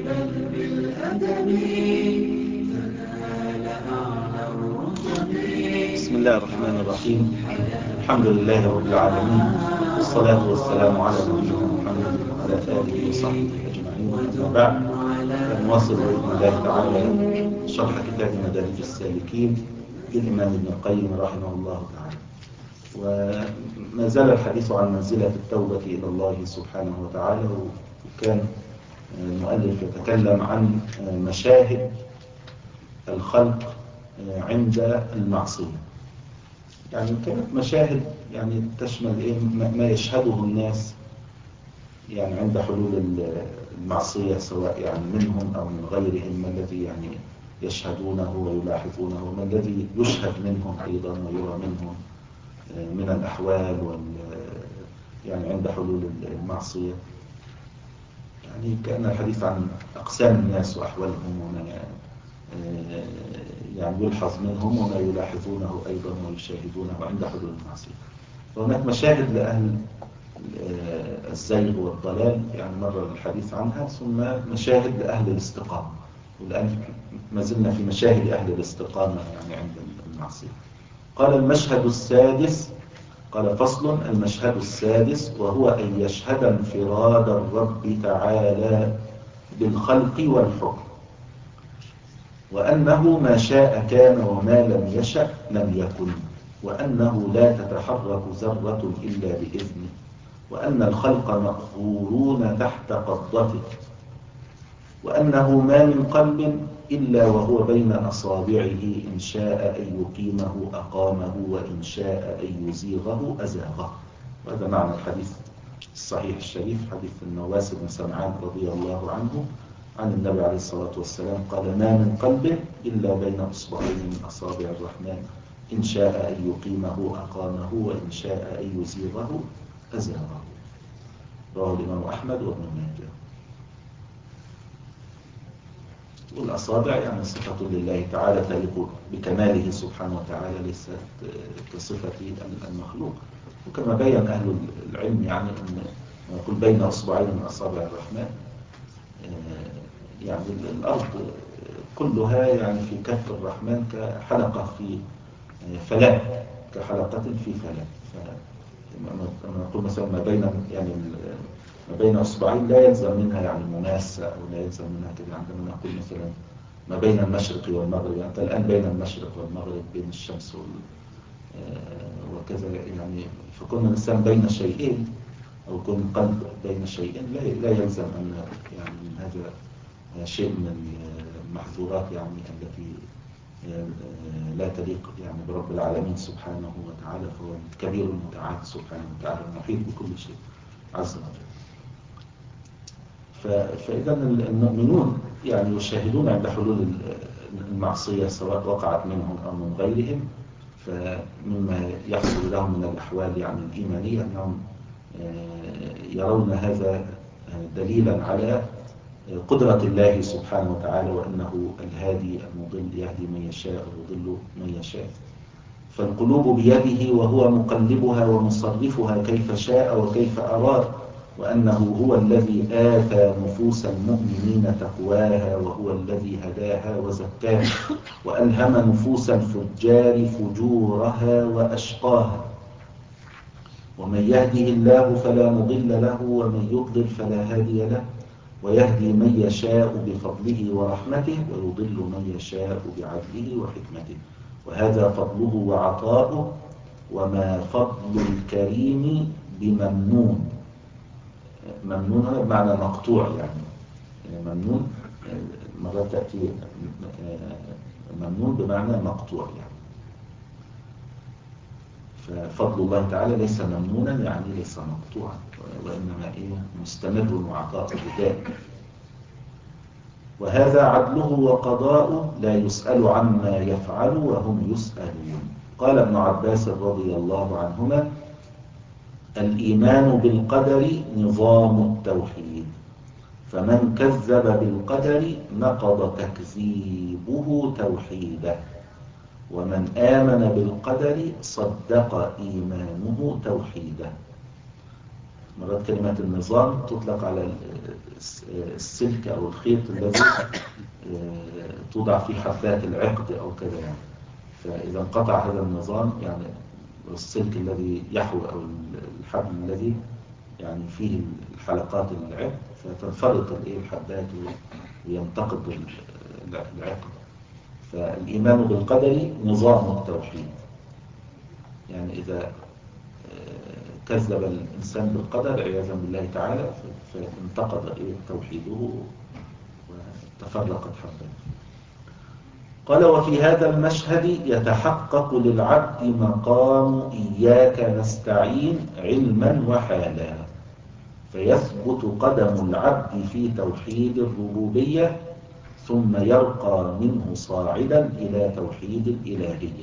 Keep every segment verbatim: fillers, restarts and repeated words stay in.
بل بالأدب تنال أعلى الرتب. بسم الله الرحمن الرحيم. الحمد لله رب العالمين، والصلاة والسلام على نبينا محمد وعلى آله وصحبه أجمعين. أما بعد، فنواصل بإذن الله تعالى شرح كتاب مدارج السالكين للإمام ابن القيم رحمه الله تعالى. وما زال الحديث عن منزلة التوبة إلى الله سبحانه وتعالى، وكان المؤلف يتكلم عن مشاهد الخلق عند المعصية. يعني كانت مشاهد يعني تشمل إيه؟ ما يشهده الناس يعني عند حلول المعصية، سواء يعني منهم أو من غيرهم، ما الذي يعني يشهدونه ويلاحظونه، وما الذي يشهد منهم أيضا ويرى منهم من الأحوال وال يعني عند حلول المعصية. يعني كأن الحديث عن أقسام الناس وأحوالهم، وما يعني يلحظ منهم وما يلاحظونه أيضا ويشاهدونه عند حلول المعصية. فهناك مشاهد لأهل الزيغ والضلال، يعني مر الحديث عنها، ثم مشاهد لأهل الاستقامة، والآن ما زلنا في مشاهد أهل الاستقامة يعني عند المعصية. قال المشهد السادس، قال فصل: المشهد السادس وهو أن يشهد انفراد الرب تعالى بالخلق والحكم، وأنه ما شاء كان وما لم يشأ لم يكن، وأنه لا تتحرك ذرة إلا بإذنه، وأن الخلق مأخورون تحت قبضته، وأنه ما من قلب إلا وهو بين أصابعه، إن شاء أن يقيمه أقامه، وإن شاء أن يزيغه أزاغه. وهذا معنى الحديث الصحيح الشريف، حديث النواس بن سمعان رضي الله عنه عن النبي عليه الصلاة والسلام قال: ما من قلب إلا بين أصبعين من أصابع الرحمن، إن شاء أن يقيمه أقامه، وإن شاء أن يزيغه أزاغه. رواه الإمام أحمد وابن ماجه. والأصابع يعني صفة لله تعالى تليق بكماله سبحانه وتعالى، ليست كصفة المخلوق. وكما بين أهل العلم يعني أن يقول بين أصبعين من أصابع الرحمن، يعني الأرض كلها يعني في كف الرحمن كحلقة في فلاة، كحلقة في فلاة. فلما نقول مثلا ما بين يعني ما بين أصبعين لا يلزم منها يعني مماسة، أو لا يلزم منها كده. عندما نقول مثلا ما بين المشرق والمغرب، يعني أنت الآن بين المشرق والمغرب، بين الشمس وال وكذا، يعني فكون الإنسان بين شيئين أو كون قلب بين شيئين لا لا يلزم أن يعني من هذا شيء من المحظورات يعني التي لا تليق يعني برب العالمين سبحانه وتعالى، فهو الكبير المتعال سبحانه وتعالى المحيط بكل شيء عز وجل. فإذا المؤمنون يعني يشاهدون عند حلول المعصية، سواء وقعت منهم أو من غيرهم، فمما يحصل لهم من الأحوال يعني الإيمانية أنهم يرون هذا دليلا على قدرة الله سبحانه وتعالى، وأنه الهادي المضل يهدي من يشاء ويضل من يشاء. فالقلوب بيده وهو مقلبها ومصرفها كيف شاء وكيف أراد، وأنه هو الذي آتى نفوس المؤمنين تقواها، وهو الذي هداها وزكاها، وألهم نفوس الفجار فجورها وأشقاها. ومن يهده الله فلا مضل له، ومن يضلل فلا هادي له، ويهدي من يشاء بفضله ورحمته، ويضل من يشاء بعدله وحكمته. وهذا فضله وعطاؤه، وما فضل الكريم بممنون. ممنون هنا بمعنى مقطوع، يعني ممنون مرات تأتي ممنون بمعنى مقطوع يعني. ففضل الله تعالى ليس ممنونا يعني ليس مقطوعا، وإنما إيه مستمر وعطاء دائم. وهذا عدله وقضاؤه، لا يسأل عما يفعل وهم يسألون. قال ابن عباس رضي الله عنهما: الإيمان بالقدر نظام التوحيد، فمن كذب بالقدر نقض تكذيبه توحيده، ومن آمن بالقدر صدق إيمانه توحيده. مرات كلمة النظام تطلق على السلك أو الخيط الذي توضع فيه حبات العقد أو كذا يعني. فإذا انقطع هذا النظام يعني السلك الذي يحوي أو الحبل الذي يعني فيه الحلقات العقد فتنفرط الحبات وينتقد العقد. فالإيمان بالقدر نظام التوحيد. يعني إذا كذب الإنسان بالقدر عياذا بالله تعالى فانتقد توحيده وتفرقت حباته. قال وفي هذا المشهد يتحقق للعبد مقام إياك نستعين علما وحالا، فيثبت قدم العبد في توحيد الربوبية ثم يرقى منه صاعدا إلى توحيد الإلهية.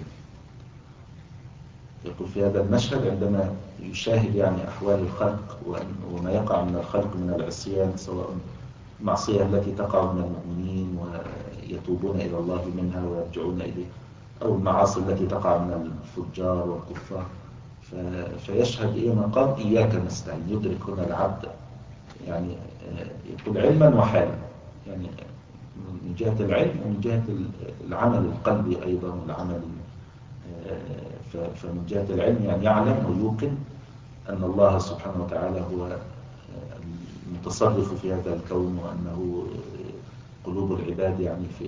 يقول في هذا المشهد عندما يشاهد يعني أحوال الخلق وما يقع من الخلق من العصيان، سواء المعصية التي تقع من المؤمنين ويتوبون إلى الله منها ويرجعون إليه، أو المعاصي التي تقع من الفجار والكفار، فيشهد إيه مقام إياك نستعين. يدرك هنا العبد يعني يقول علما وحالا، يعني من جهة العلم ومن جهة العمل القلبي أيضا والعمل. فمن جهة العلم يعني يعلم ويوقن أن الله سبحانه وتعالى هو المتصرف في هذا الكون، وأنه قلوب العباد يعني في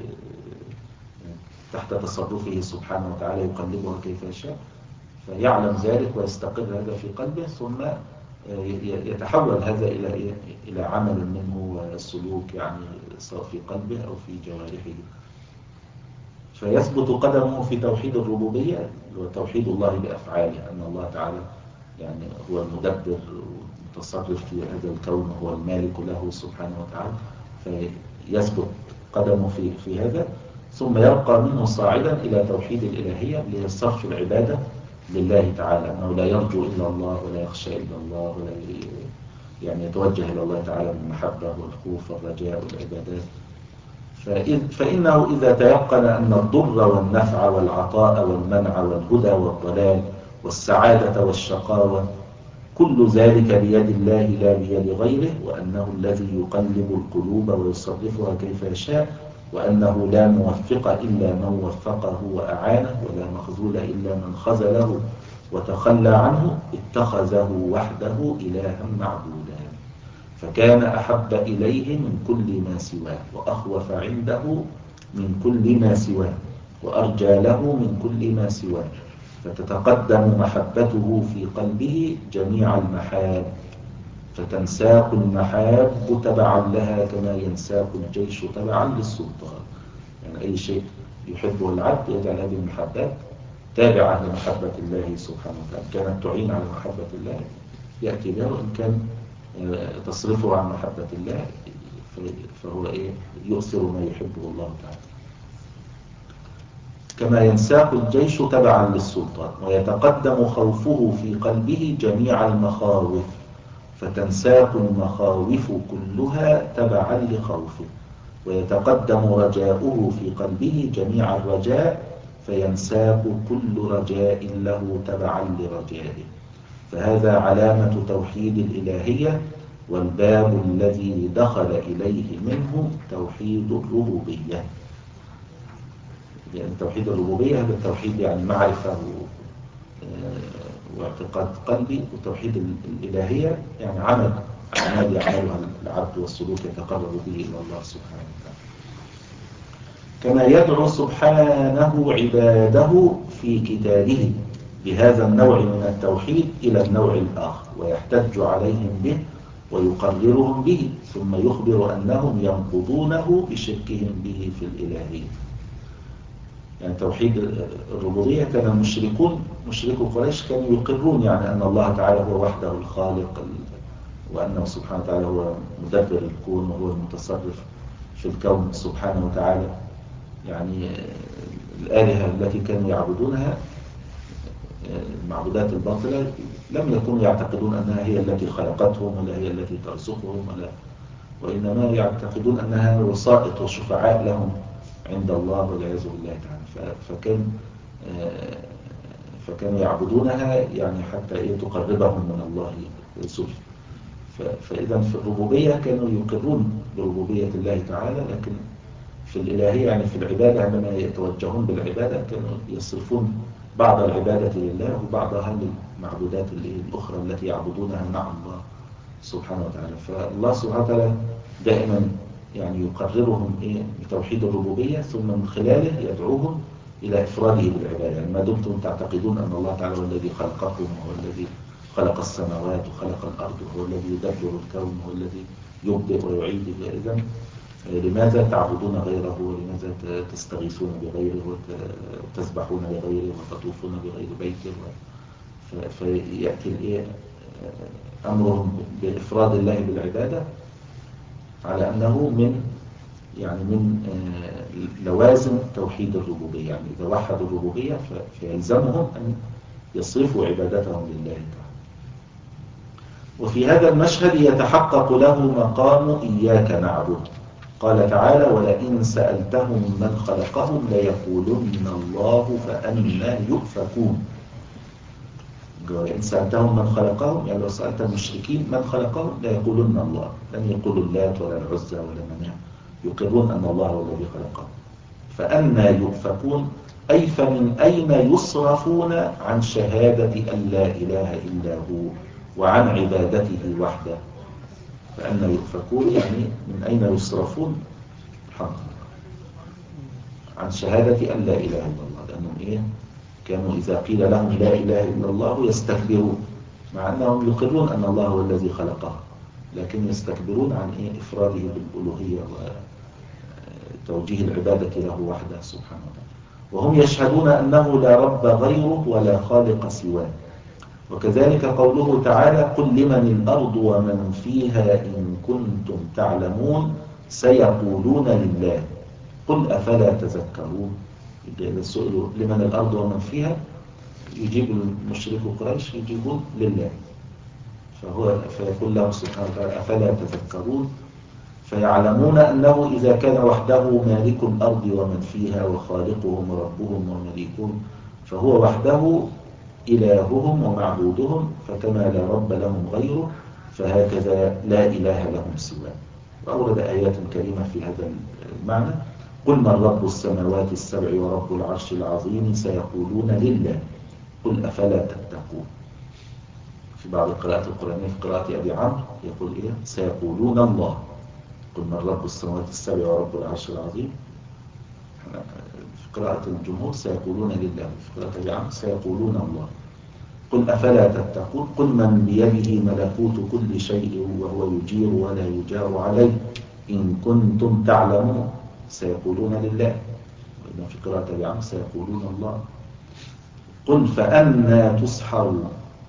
تحت تصرفه سبحانه وتعالى يقلبها كيف يشاء، فيعلم ذلك ويستقر هذا في قلبه، ثم يتحول هذا إلى إلى عمل منه وسلوك يعني سواء في قلبه أو في جوارحه. فيثبت قدمه في توحيد الربوبية وتوحيد الله بأفعاله، أن الله تعالى يعني هو المدبر والمتصرف في هذا الكون، هو المالك له سبحانه وتعالى. فيثبت قدمه في في هذا، ثم يرقى منه صاعدا إلى توحيد الإلهية لصرف العبادة لله تعالى، أنه لا يرجو إلا الله ولا يخشى إلا الله ولا يعني يتوجه إلى الله تعالى بالمحبة والخوف والرجاء والعبادات. فإنه إذا تيقن أن الضر والنفع والعطاء والمنع والهدى والضلال والسعادة والشقاوة كل ذلك بيد الله لا بيد غيره، وأنه الذي يقلب القلوب ويصرفها كيف يشاء، وأنه لا موفق إلا من وفقه وأعانه، ولا مخذول إلا من خذله وتخلى عنه، اتخذه وحده إلها معبودا، فكان أحب إليه من كل ما سواه، وأخوف عنده من كل ما سواه، وأرجى له من كل ما سواه، فتتقدم محبته في قلبه جميع المحاب، فتنساق المحاب تبعا لها كما ينساق الجيش تبعا للسلطان. يعني أي شيء يحبه العبد يجعل هذه المحبات تابعة لمحبة الله سبحانه وتعالى. كانت تعين على محبة الله يأتي بها، وإن كان تصرفه عن محبة الله فهو إيه يؤثر ما يحبه الله تعالى. كما ينساق الجيش تبعا للسلطان، ويتقدم خوفه في قلبه جميع المخاوف، فتنساق المخاوف كلها تبعا لخوفه، ويتقدم رجاؤه في قلبه جميع الرجاء، فينساق كل رجاء له تبعا لرجائه. فهذا علامة توحيد الإلهية، والباب الذي دخل إليه منه توحيد الربوبية. يعني توحيد الربوبية هذا التوحيد يعني معرفة واعتقاد قلبي، وتوحيد الإلهية يعني عمل أعمال يعملها العبد والسلوك يتقرب به إلى الله سبحانه وتعالى. كما يدعو سبحانه عباده في كتابه بهذا النوع من التوحيد إلى النوع الآخر، ويحتج عليهم به ويقررهم به، ثم يخبر أنهم ينقضونه بشركهم به في الإلهية. يعني توحيد الربوبية كان المشركون مشركو قريش كانوا يقرون يعني أن الله تعالى هو وحده الخالق، وأنه سبحانه وتعالى هو مدبر الكون وهو المتصرف في الكون سبحانه وتعالى. يعني الآلهة التي كانوا يعبدونها المعبودات الباطلة لم يكونوا يعتقدون أنها هي التي خلقتهم ولا هي التي ترزقهم، ولا وإنما يعتقدون أنها وسائط وشفعاء لهم عند الله والعياذ بالله تعالى. فكان فكانوا يعبدونها يعني حتى إيه تقربهم من الله زلفى. فإذا في الربوبية كانوا يقرون بربوبية الله تعالى، لكن في الإلهية يعني في العبادة عندما يتوجهون بالعبادة كانوا يصرفون بعض العبادة لله وبعضها للمعبودات الأخرى التي يعبدونها مع الله سبحانه وتعالى. فالله سبحانه وتعالى دائما يعني يقررهم إيه بتوحيد الربوبية، ثم من خلاله يدعوهم إلى إفراده بالعبادة. يعني ما دمتم تعتقدون أن الله تعالى هو الذي خلقكم وهو الذي خلق السماوات وخلق الأرض وهو الذي يدبر الكون وهو الذي يبدئ ويعيد، إذن لماذا تعبدون غيره ولماذا تستغيثون بغيره وتسبحون لغيره وتطوفون بغير بيته؟ فيأتي أمرهم بإفراد الله بالعبادة على أنه من يعني من لوازم توحيد الربوبية. يعني إذا وحدوا الربوبية فيلزمهم أن يصرفوا عبادتهم لله تعالى. وفي هذا المشهد يتحقق له مقام إياك نعبد. قال تعالى: ولئن سألتهم من خلقهم ليقولن الله فأنى يؤفكون. ولئن سألتهم من خلقهم، يعني لو سألت المشركين من خلقهم ليقولن الله، لن يقولوا اللات ولا العزى ولا مناع، يقرون أن الله هو الذي خلقهم. فأنى يؤفكون، أي فمن أين يصرفون عن شهادة أن لا إله إلا هو وعن عبادته وحده. فأنى يؤفكون يعني من أين يصرفون الحمد عن شهادة أن لا إله إلا الله، لأنهم إيه كانوا إذا قيل لهم لا إله إلا الله يستكبرون، مع أنهم يقرون أن الله هو الذي خلقه، لكن يستكبرون عن إيه إفراده بالألوهية وتوجيه العبادة له وحده سبحانه وتعالى. وهم يشهدون أنه لا رب غيره ولا خالق سواه. وكذلك قوله تعالى: قل لمن الأرض ومن فيها إن كنتم تعلمون سيقولون لله قل أفلا تذكرون. إذا سئلوا لمن الأرض ومن فيها يجيب المشرك قريش يجيبون لله، فهو فيقول لهم سبحانه وتعالى: أفلا تذكرون. فيعلمون أنه إذا كان وحده مالك الأرض ومن فيها وخالقهم وربهم ومليكهم فهو وحده إلههم ومعبودهم، فكما لا رب لهم غيره فهكذا لا إله لهم سواه. وأورد آيات كريمة في هذا المعنى: قل من رب السماوات السبع ورب العرش العظيم سيقولون لله قل أفلا تتقون. في بعض القراءات القرآنية في قراءة أبي عمرو يقول إيه سيقولون الله. قل من رب السماوات السبع ورب العرش العظيم. في قراءة الجمهور سيقولون لله، في قراءة أبي عمرو سيقولون الله. قل أفلا تتقون. قل من بيده ملكوت كل شيء وهو يجير ولا يجار عليه إن كنتم تعلمون سيقولون لله. وإذا في قراءة أبي عمرو سيقولون الله. قل فأنى تسحرون.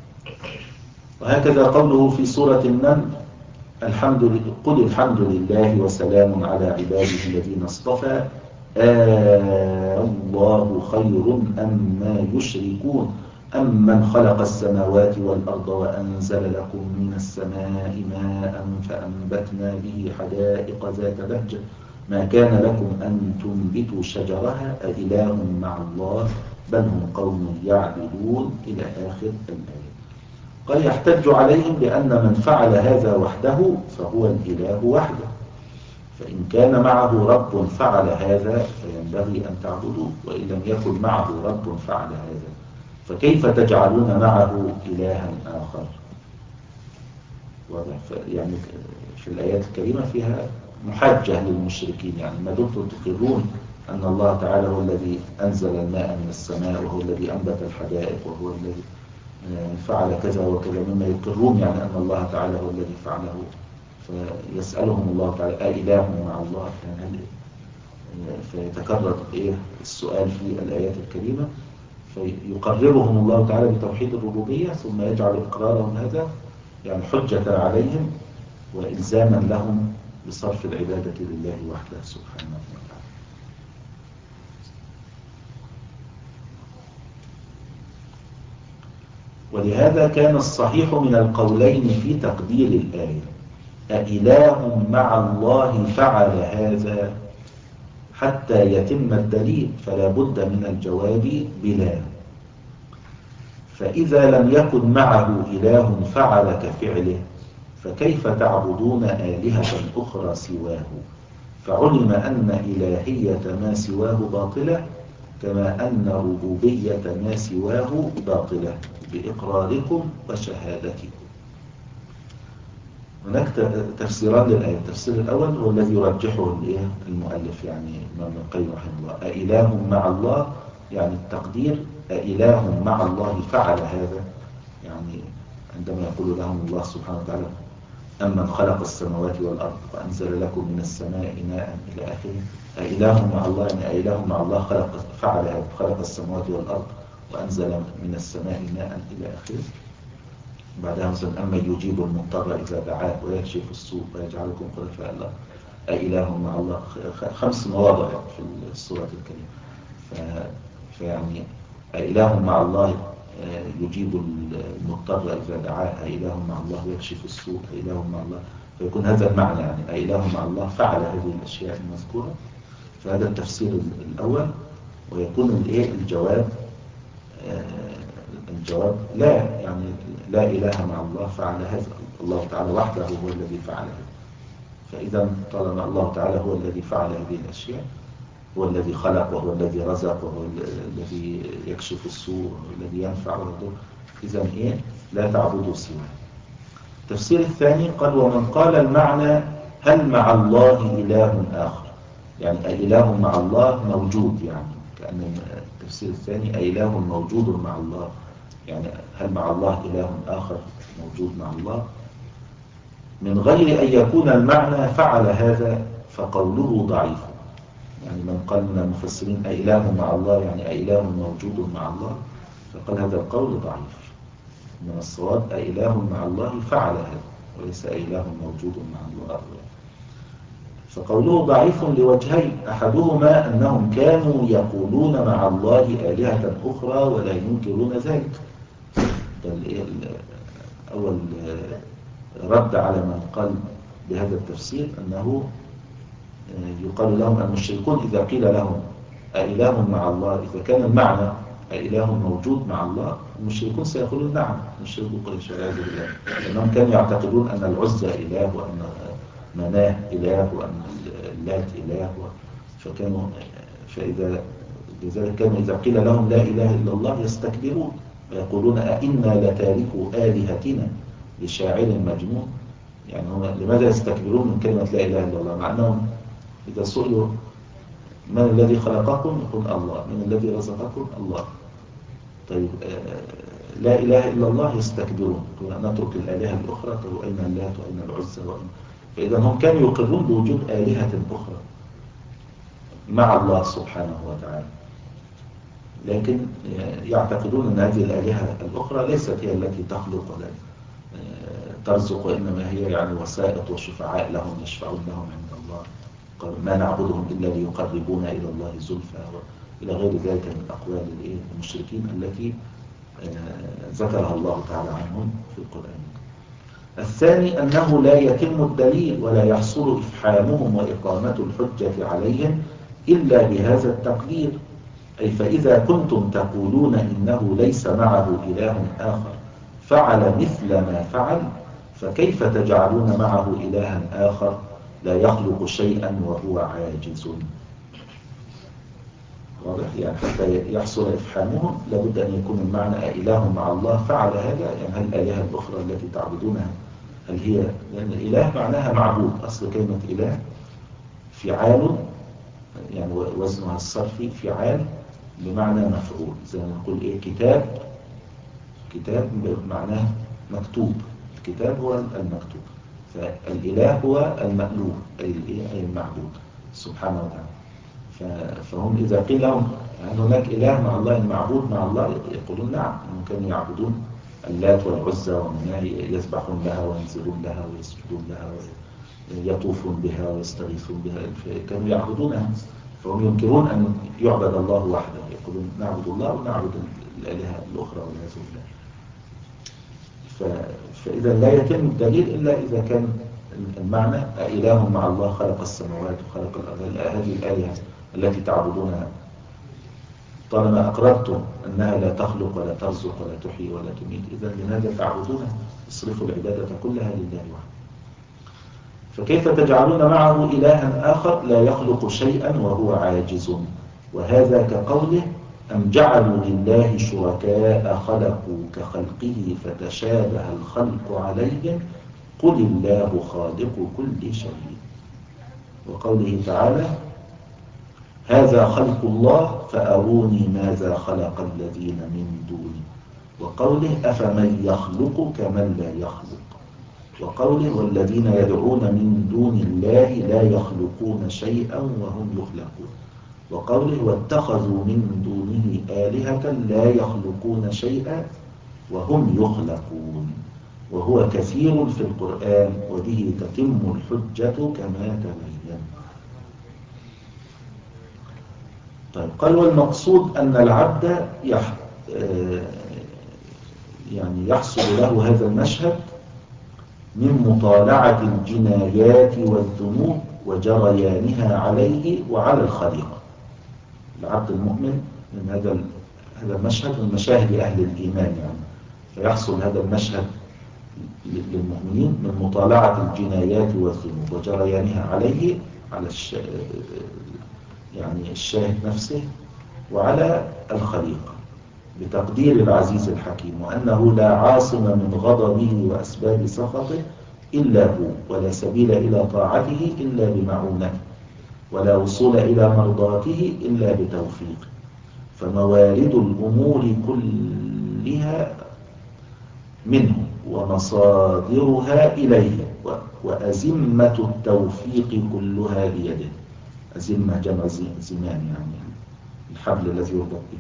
وهكذا قوله في سورة النمل: الحمد لله قل الحمد لله وسلام على عباده الذين اصطفى آه الله خير أما يشركون أمن خلق السماوات والأرض وأنزل لكم من السماء ماء فأنبتنا به حدائق ذات بهجة ما كان لكم أن تنبتوا شجرها أإله مع الله بل هم قوم يعدلون إلى آخر الآية. قال: يحتج عليهم بأن من فعل هذا وحده فهو الإله وحده، فإن كان معه رب فعل هذا فينبغي أن تعبدوه، وإن لم يكن معه رب فعل هذا فكيف تجعلون معه إلها آخر؟ واضح. يعني في الآيات الكريمة فيها محجة للمشركين، يعني ما دمتم تقرون أن الله تعالى هو الذي أنزل الماء من السماء وهو الذي أنبت الحدائق وهو الذي فعل كذا وكذا مما يقرون يعني أن الله تعالى هو الذي فعله، فيسألهم الله تعالى أإله مع الله؟ يعني فيتكرر إيه السؤال في الآيات الكريمة، فيقررهم الله تعالى بتوحيد الربوبية ثم يجعل إقرارهم هذا يعني حجة عليهم وإلزاما لهم بصرف العبادة لله وحده سبحانه وتعالى. ولهذا كان الصحيح من القولين في تقدير الآية: أإله مع الله فعل هذا، حتى يتم الدليل فلا بد من الجواب بلا. فإذا لم يكن معه إله فعل كفعله فكيف تعبدون آلهة أخرى سواه؟ فعلم أن إلهية ما سواه باطلة كما أن ربوبية ما سواه باطلة بإقراركم وشهادتكم. هناك تفسيران للآية. التفسير الأول هو الذي يرجحه المؤلف يعني ابن القيم رحمه الله، أإله مع الله، يعني التقدير أإله مع الله فعل هذا، يعني عندما يقول لهم الله سبحانه وتعالى أمن خلق السماوات والأرض وأنزل لكم من السماء ماء إلى آخره، أإله مع الله يعني أإله مع الله خلق فعل هذا، خلق السماوات والأرض وأنزل من السماء ماء إلى آخره. بعدها مثلا أما يجيب المضطر إذا دعاه ويكشف السوء ويجعلكم خلفاء الأرض، أإله مع الله، خمس مواضع في السورة الكريمة. فيعني أإله مع الله يجيب المضطر إذا دعاه، أإله مع الله يكشف السوء، أإله مع الله، فيكون هذا المعنى يعني أإله مع الله فعل هذه الأشياء المذكورة. فهذا التفسير الأول. ويكون الإيه الجواب الجواب لا، يعني لا إله مع الله فعل هذا، الله تعالى وحده هو الذي فعل هذا. فإذا طالما الله تعالى هو الذي فعل هذه الأشياء، هو الذي خلق وهو الذي رزق وهو الذي يكشف السوء وهو الذي ينفع ويضر، إذا إيه لا تعبدوا سواه. التفسير الثاني قال ومن قال المعنى هل مع الله إله آخر، يعني أإله مع الله موجود، يعني كأن التفسير الثاني أإله موجود مع الله، يعني هل مع الله إله آخر موجود مع الله، من غير أن يكون المعنى فعل هذا فقوله ضعيف. يعني من قال من المفسرين أإله مع الله يعني أإله موجود مع الله، فقال هذا القول ضعيف. من الصواب أإله مع الله فعل هذا وليس أإله موجود مع الله. فقوله ضعيف لوجهين، أحدهما أنهم كانوا يقولون مع الله آلهة أخرى ولا ينكرون ذلك. أول رد على من قال بهذا التفسير أنه يقال لهم المشركون إذا قيل لهم أإله مع الله، إذا كان المعنى أإله موجود مع الله، المشركون سيقولون نعم، المشركون قريش والعياذ بالله، لأنهم كانوا يعتقدون أن العزى إله وأن مناه إله وأن اللات إله، فكانوا فإذا لذلك كانوا إذا قيل لهم لا إله إلا الله يستكبرون ويقولون أئنا لتاركوا آلهتنا لشاعر مجنون. يعني هم لماذا يستكبرون من كلمة لا إله إلا الله، مع أنهم إذا سئلوا من الذي خلقكم يقول الله، من الذي رزقكم الله. طيب لا إله إلا الله يستكبرون، نترك الآلهة الأخرى، طيب أين اللات وأين العزى وأين. فإذا هم كانوا يقرون بوجود آلهة أخرى مع الله سبحانه وتعالى، لكن يعتقدون أن هذه الآلهة الأخرى ليست هي التي تخلق ولا ترزق، وإنما هي يعني وسائط وشفعاء لهم يشفعون لهم عند الله، ما نعبدهم إلا ليقربونا إلى الله زلفى إلى غير ذلك من أقوال المشركين التي ذكرها الله تعالى عنهم في القرآن. الثاني أنه لا يتم الدليل ولا يحصل إفحامهم وإقامة الحجة عليهم إلا بهذا التقدير، أي فإذا كنتم تقولون إنه ليس معه إله آخر فعل مثل ما فعل، فكيف تجعلون معه إلها آخر لا يخلق شيئا وهو عاجز؟ واضح؟ يعني حتى يحصل إفحامهم لابد أن يكون المعنى إله مع الله فعل هذا، يعني هل الآلهة الأخرى التي تعبدونها هل هي، لأن الإله معناها معبود، أصل كلمة إله فعال، يعني وزنها الصرفي فعال بمعنى مفعول، زي ما نقول إيه كتاب، كتاب معناه مكتوب، الكتاب هو المكتوب، فالإله هو المألوه أي المعبود سبحانه وتعالى. فهم إذا قيل لهم يعني هناك إله مع الله المعبود مع الله يقولون نعم، هم كانوا يعبدون اللات والعزى ومناه، يذبحون لها وينزلون لها ويسجدون لها ويطوفون بها ويستغيثون بها، كانوا يعبدونها، فهم ينكرون أن يعبد الله وحده، يقولون نعبد الله ونعبد الآلهة الأخرى والعياذ بالله. فإذا لا يتم الدليل إلا إذا كان المعنى إله مع الله خلق السماوات وخلق الأرض، هذه الآلهة التي تعبدونها طالما أقررتم أنها لا تخلق ولا ترزق ولا تحيي ولا تميت، إذا لماذا تعبدونها؟ اصرفوا العبادة كلها لله وحده. فكيف تجعلون معه إلها آخر لا يخلق شيئا وهو عاجز؟ وهذا كقوله أم جعلوا لله شركاء خلقوا كخلقه فتشابه الخلق عليهم قل الله خالق كل شيء. وقوله تعالى هذا خلق الله فأروني ماذا خلق الذين من دونه. وقوله أفمن يخلق كمن لا يخلق. وقوله والذين يدعون من دون الله لا يخلقون شيئا وهم يخلقون. وقوله واتخذوا من دونه آلهة لا يخلقون شيئا وهم يخلقون. وهو كثير في القرآن وبه تتم الحجة كما تبين. طيب قال والمقصود أن العبد يح... يعني يحصل له هذا المشهد من مطالعة الجنايات والذنوب وجريانها عليه وعلى الخليقة. العبد المؤمن من هذا هذا المشهد من مشاهد أهل الإيمان، يعني فيحصل هذا المشهد للمؤمنين من مطالعة الجنايات والذنوب وجريانها عليه على الش... يعني الشاهد نفسه وعلى الخليقة بتقدير العزيز الحكيم، وأنه لا عاصم من غضبه وأسباب سخطه إلا هو، ولا سبيل إلى طاعته إلا بمعونته، ولا وصول إلى مرضاته إلا بتوفيقه. فموارد الأمور كلها منه ومصادرها إليه، وأزمة التوفيق كلها بيده. أزمة جمع زمان، يعني الحبل الذي يربط به.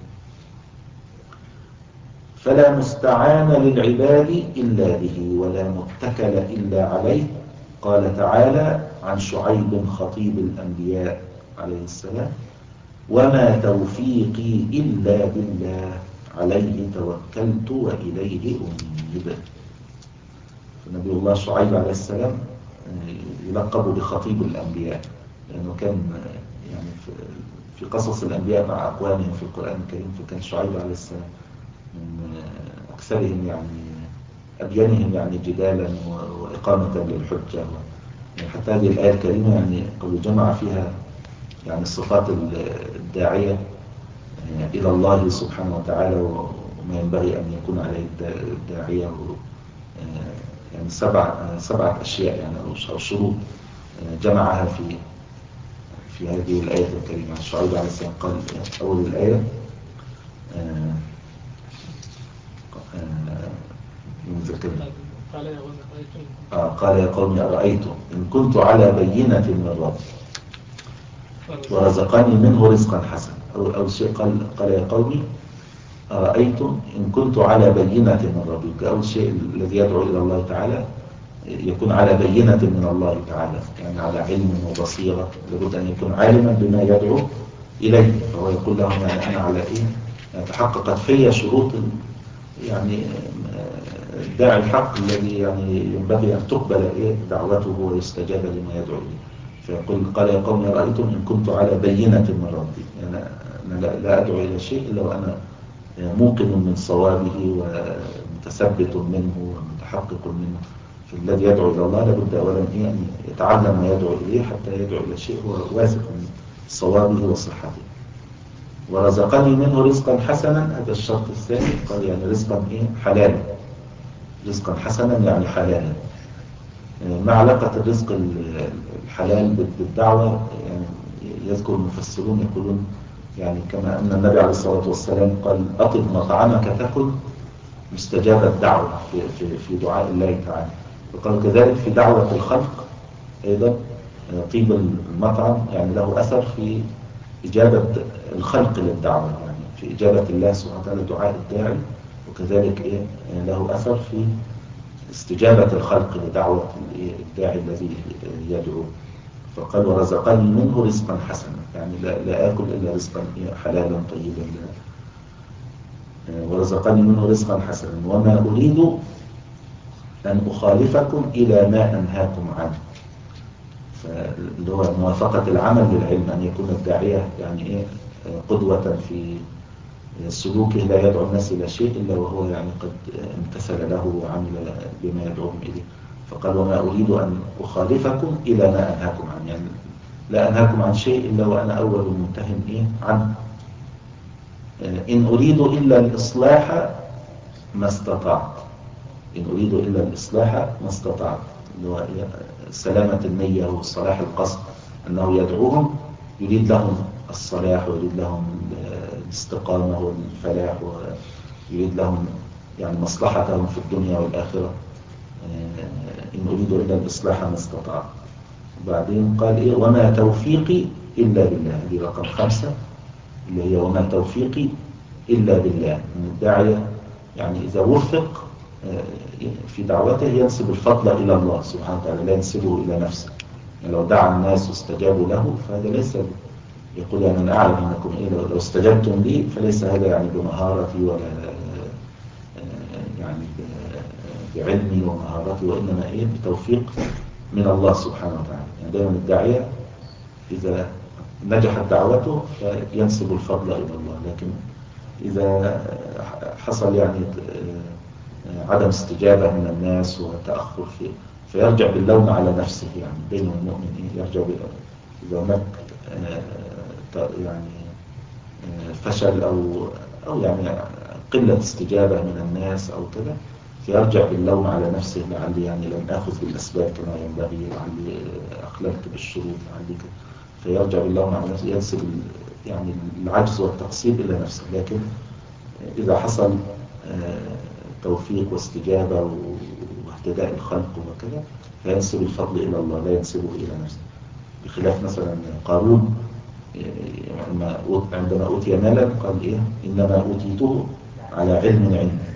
فلا مستعان للعباد إلا به ولا متكل إلا عليه. قال تعالى عن شعيب خطيب الأنبياء عليه السلام وما توفيقي إلا بالله عليه توكلت وإليه أنيب. فنبي الله شعيب عليه السلام يلقب بخطيب الأنبياء لأنه كان يعني في قصص الأنبياء مع أقوامهم في القرآن الكريم، فكان شعيب عليه السلام من أكثرهم يعني أبينهم يعني جدالا وإقامة للحجة. يعني حتى هذه الآية الكريمة يعني قد جمع فيها يعني الصفات الداعية إلى الله سبحانه وتعالى وما ينبغي أن يكون عليه الداعية، يعني سبع سبعة أشياء يعني أو شروط جمعها في في هذه الآية الكريمة. شعيب عليه السلام قال أول الآية آه قال يا قوم أرأيتم إن كنت على بينة من ربي ورزقني منه رزقا حسنا. أول شيء قال قال يا قومي أرأيتم إن كنت على بينة من ربي. أول شيء الذي يدعو إلى الله تعالى يكون على بينة من الله تعالى، يعني على علم وبصيرة. لابد أن يكون عالما بما يدعو إليه. فهو يقول لهم يعني أنا على إيه يعني تحققت في شروط يعني الداعي الحق الذي يعني ينبغي أن تقبل إيه دعوته ويستجاب لما يدعو إليه. فيقول قال يا قوم رأيتم إن كنت على بينة من ربي، يعني أنا لا أدعو إلى شيء إلا وأنا موقن من صوابه ومتثبت منه ومتحقق منه. فالذي يدعو إلى الله لابد أولا إيه أن يتعلم ما يدعو إليه حتى يدعو إلى شيء هو واثق من صوابه وصحته. ورزقني منه رزقا حسنا، هذا الشرط الثاني. قال يعني رزقا إيه حلالا، رزقا حسنا يعني حلالا. ما علاقة الرزق الحلال بالدعوة؟ يعني يذكر المفسرون يقولون يعني كما أن النبي عليه الصلاة والسلام قال أطب مطعمك تكن مستجاب الدعوة في, في, في دعاء الله تعالى، وقال كذلك في دعوة الخلق أيضا طيب المطعم يعني له أثر في إجابة الخلق للدعوة، يعني في إجابة الله سبحانه وتعالى دعاء الداعي، وكذلك إيه له أثر في استجابة الخلق لدعوة الداعي الذي يدعو. فقال ورزقني منه رزقا حسنا، يعني لا, لا آكل إلا رزقا حلالا طيبا. ورزقني منه رزقا حسنا وما أريد أن أخالفكم إلى ما أنهاكم عنه. فاللي هو موافقة العمل للعلم، أن يكون الداعية يعني إيه قدوة في سلوكه لا يدعو الناس إلى شيء إلا وهو يعني قد امتثل له وعمل بما يدعوهم إليه. فقال وما أريد أن أخالفكم إلى ما أنهاكم عنه، يعني لا أنهاكم عن شيء إلا وأنا أول منتهن إيه عنه. إن أريد إلا الإصلاح ما استطعت، إن أريد إلا الإصلاح ما استطعت، سلامة النية وصلاح القصد، أنه يدعوهم يريد لهم الصلاح ويريد لهم الاستقامة والفلاح ويريد لهم يعني مصلحتهم في الدنيا والآخرة. إن أريد إلا الإصلاح ما استطعت. وبعدين قال إيه وما توفيقي إلا بالله، دي رقم خمسة اللي هي وما توفيقي إلا بالله. من الداعية يعني إذا وفق في دعوته ينسب الفضل إلى الله سبحانه وتعالى، لا ينسبه إلى نفسه. يعني لو دعا الناس واستجابوا له فهذا ليس يقول يعني أنا أعلم أنكم إيه لو استجبتم لي، فليس هذا يعني بمهارتي ولا يعني بعلمي ومهارتي، وإنما إيه بتوفيق من الله سبحانه وتعالى. يعني دائما الداعية إذا نجحت دعوته فينسب الفضل إلى الله، لكن إذا حصل يعني عدم استجابة من الناس وتأخر فيه فيرجع باللوم على نفسه. يعني دائما المؤمن يرجع إذا هناك يعني فشل أو أو يعني قلة استجابة من الناس أو كذا، فيرجع باللوم على نفسه، لعلي يعني لم آخذ بالأسباب كما ينبغي، لعلي أخللت بالشروط، لعلي كذا، فيرجع باللوم على نفسه، ينسب يعني العجز والتقصير إلى نفسه. لكن إذا حصل توفيق واستجابة واهتداء الخلق وكذا فينسب الفضل إلى الله لا ينسبه إلى نفسه. بخلاف مثلا قارون عندما أوتي مالا قال إيه إنما أوتيته على علم عندي.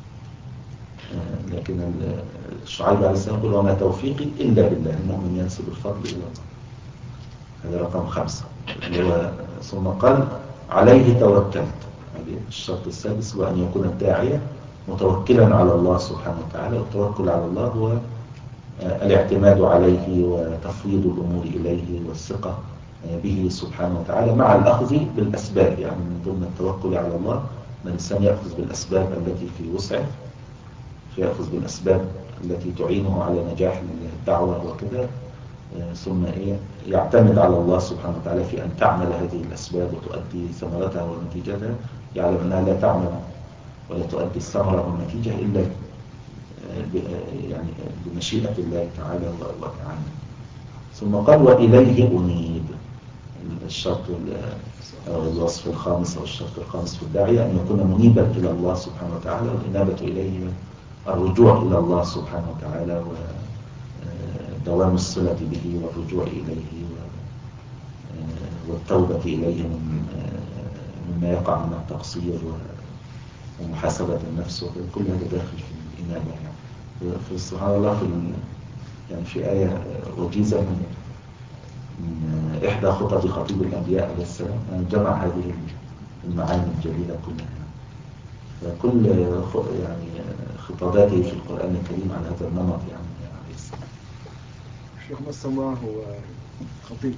لكن الشعيب عليه السلام يقول وما توفيقي إلا بالله، المؤمن ينسب الفضل إلى الله. هذا رقم خمسة. ثم قال عليه توكلت، الشرط السادس هو أن يكون الداعية متوكلا على الله سبحانه وتعالى. والتوكل على الله هو الاعتماد عليه وتفويض الأمور إليه والثقة به سبحانه وتعالى مع الأخذ بالأسباب. يعني من ضمن التوكل على الله أن الإنسان يأخذ بالأسباب التي في وسعه، فيأخذ بالأسباب التي تعينه على نجاح الدعوة وكذا، ثم إيه يعتمد على الله سبحانه وتعالى في أن تعمل هذه الأسباب وتؤدي ثمرتها ونتيجتها. يعلم أنها لا تعمل ولا تؤدي الثمرة والنتيجة إلا يعني بمشيئة الله تعالى وإعانته. ثم قال وإليه أنيب، الشرط أو الوصف الخامس أو الشرط الخامس في الداعية أن يكون منيبا إلى الله سبحانه وتعالى. والإنابة إليه الرجوع إلى الله سبحانه وتعالى ودوام الصلة به والرجوع إليه والتوبة إليه من مما يقع من التقصير ومحاسبة النفس، وكل هذا داخل في الإنابة. يعني في سبحان الله في يعني في آية وجيزة من من إحدى خطط خطيب الأنبياء عليه السلام يعني جمع هذه المعاني الجليلة كلها. فكل يعني خطاباته في القرآن الكريم على هذا النمط يعني عليه السلام. الشيخ نص الله هو خطيب،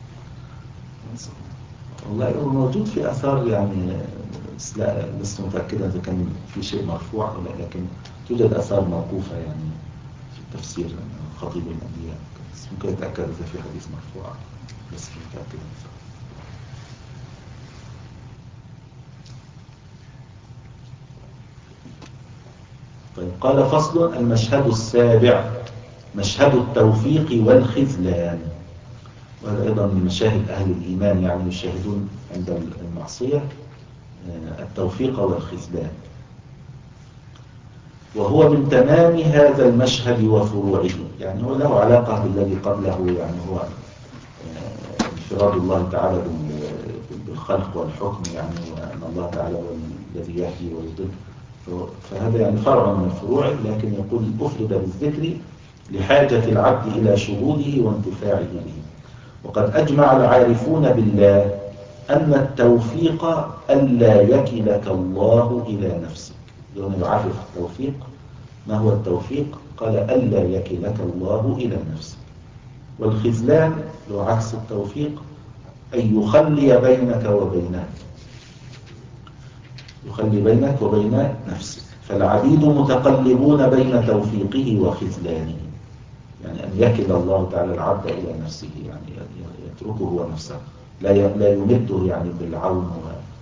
والله هو موجود في أثار يعني لا لست متأكدا إذا كان في شيء مرفوع ولا، لكن توجد أثار موقوفة يعني في التفسير خطيب الأنبياء، بس ممكن أتأكد إذا في حديث مرفوع، بس مش متأكد. طيب قال فصل المشهد السابع مشهد التوفيق والخذلان. وهذا أيضا من مشاهد أهل الإيمان، يعني يشاهدون عند المعصية التوفيق والخذلان. وهو من تمام هذا المشهد وفروعه، يعني هو له علاقة بالذي قبله، يعني هو انفراد الله تعالى بالخلق والحكم، يعني وأن الله تعالى هو الذي يهدي ويضل. فهذا يعني فرع من الفروع، لكن يقول أفرد بالذكر لحاجة العبد إلى شهوده وانتفاعه به. وقد أجمع العارفون بالله أن التوفيق ألا يكلك الله إلى نفسك. دون يعرف التوفيق ما هو التوفيق، قال ألا يكلك الله إلى نفسك. والخذلان لو عكس التوفيق أي يخلي بينك وبينه، يخلي بينك وبين نفسك. فالعبيد متقلبون بين توفيقه وخذلانه، يعني أن يكل الله تعالى العبد إلى نفسه، يعني يتركه هو نفسه، لا لا يمده يعني بالعون.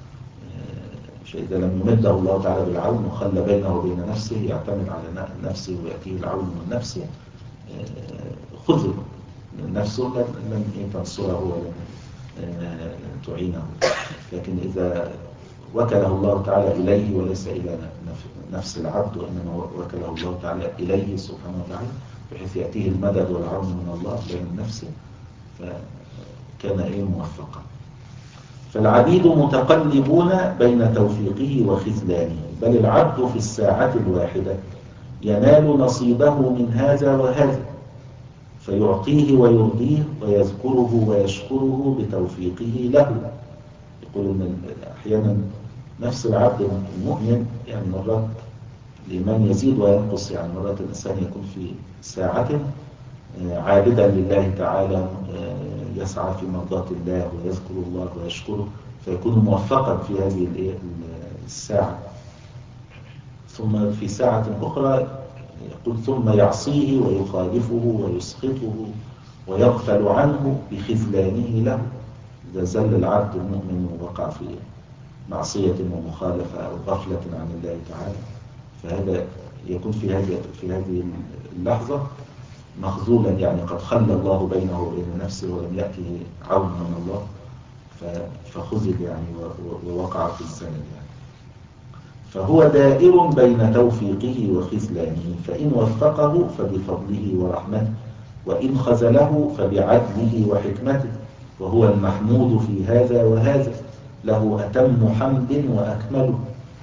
فإذا لم يمده الله تعالى بالعون وخلى بينه وبين نفسه، يعتمد على نفسه ويأتيه العون من نفسه، خذل نفسه لن تنصره ولن تعينه. لكن إذا وكله الله تعالى إليه وليس إلى نفس العبد، وإنما وكله الله تعالى إليه سبحانه وتعالى، بحيث يأتيه المدد والعون من الله بين نفسه، فكان إيه موفقا. فالعبيد متقلبون بين توفيقه وخذلانه، بل العبد في الساعة الواحدة ينال نصيبه من هذا وهذا، فيعطيه ويرضيه ويذكره ويشكره بتوفيقه له. يقول إن أحيانا نفس العبد المؤمن يعني مرات الإيمان يزيد وينقص، يعني مرات الإنسان يكون في ساعة عابدا لله تعالى يسعى في مرضاة الله ويذكر الله ويشكره، فيكون موفقا في هذه الساعة. ثم في ساعة أخرى يقول ثم يعصيه ويخالفه ويسخطه ويغفل عنه بخذلانه له. إذا زل العبد المؤمن ووقع في معصية ومخالفة أو غفلة عن الله تعالى، فهذا يكون في هذه في هذه اللحظة مخذولا، يعني قد خلى الله بينه وبين نفسه ولم يأته عون من الله، فخذل يعني ووقع في الزلل يعني. فهو دائر بين توفيقه وخذلانه، فإن وفقه فبفضله ورحمته، وإن خذله فبعدله وحكمته، وهو المحمود في هذا وهذا، له أتم حمد وأكمله.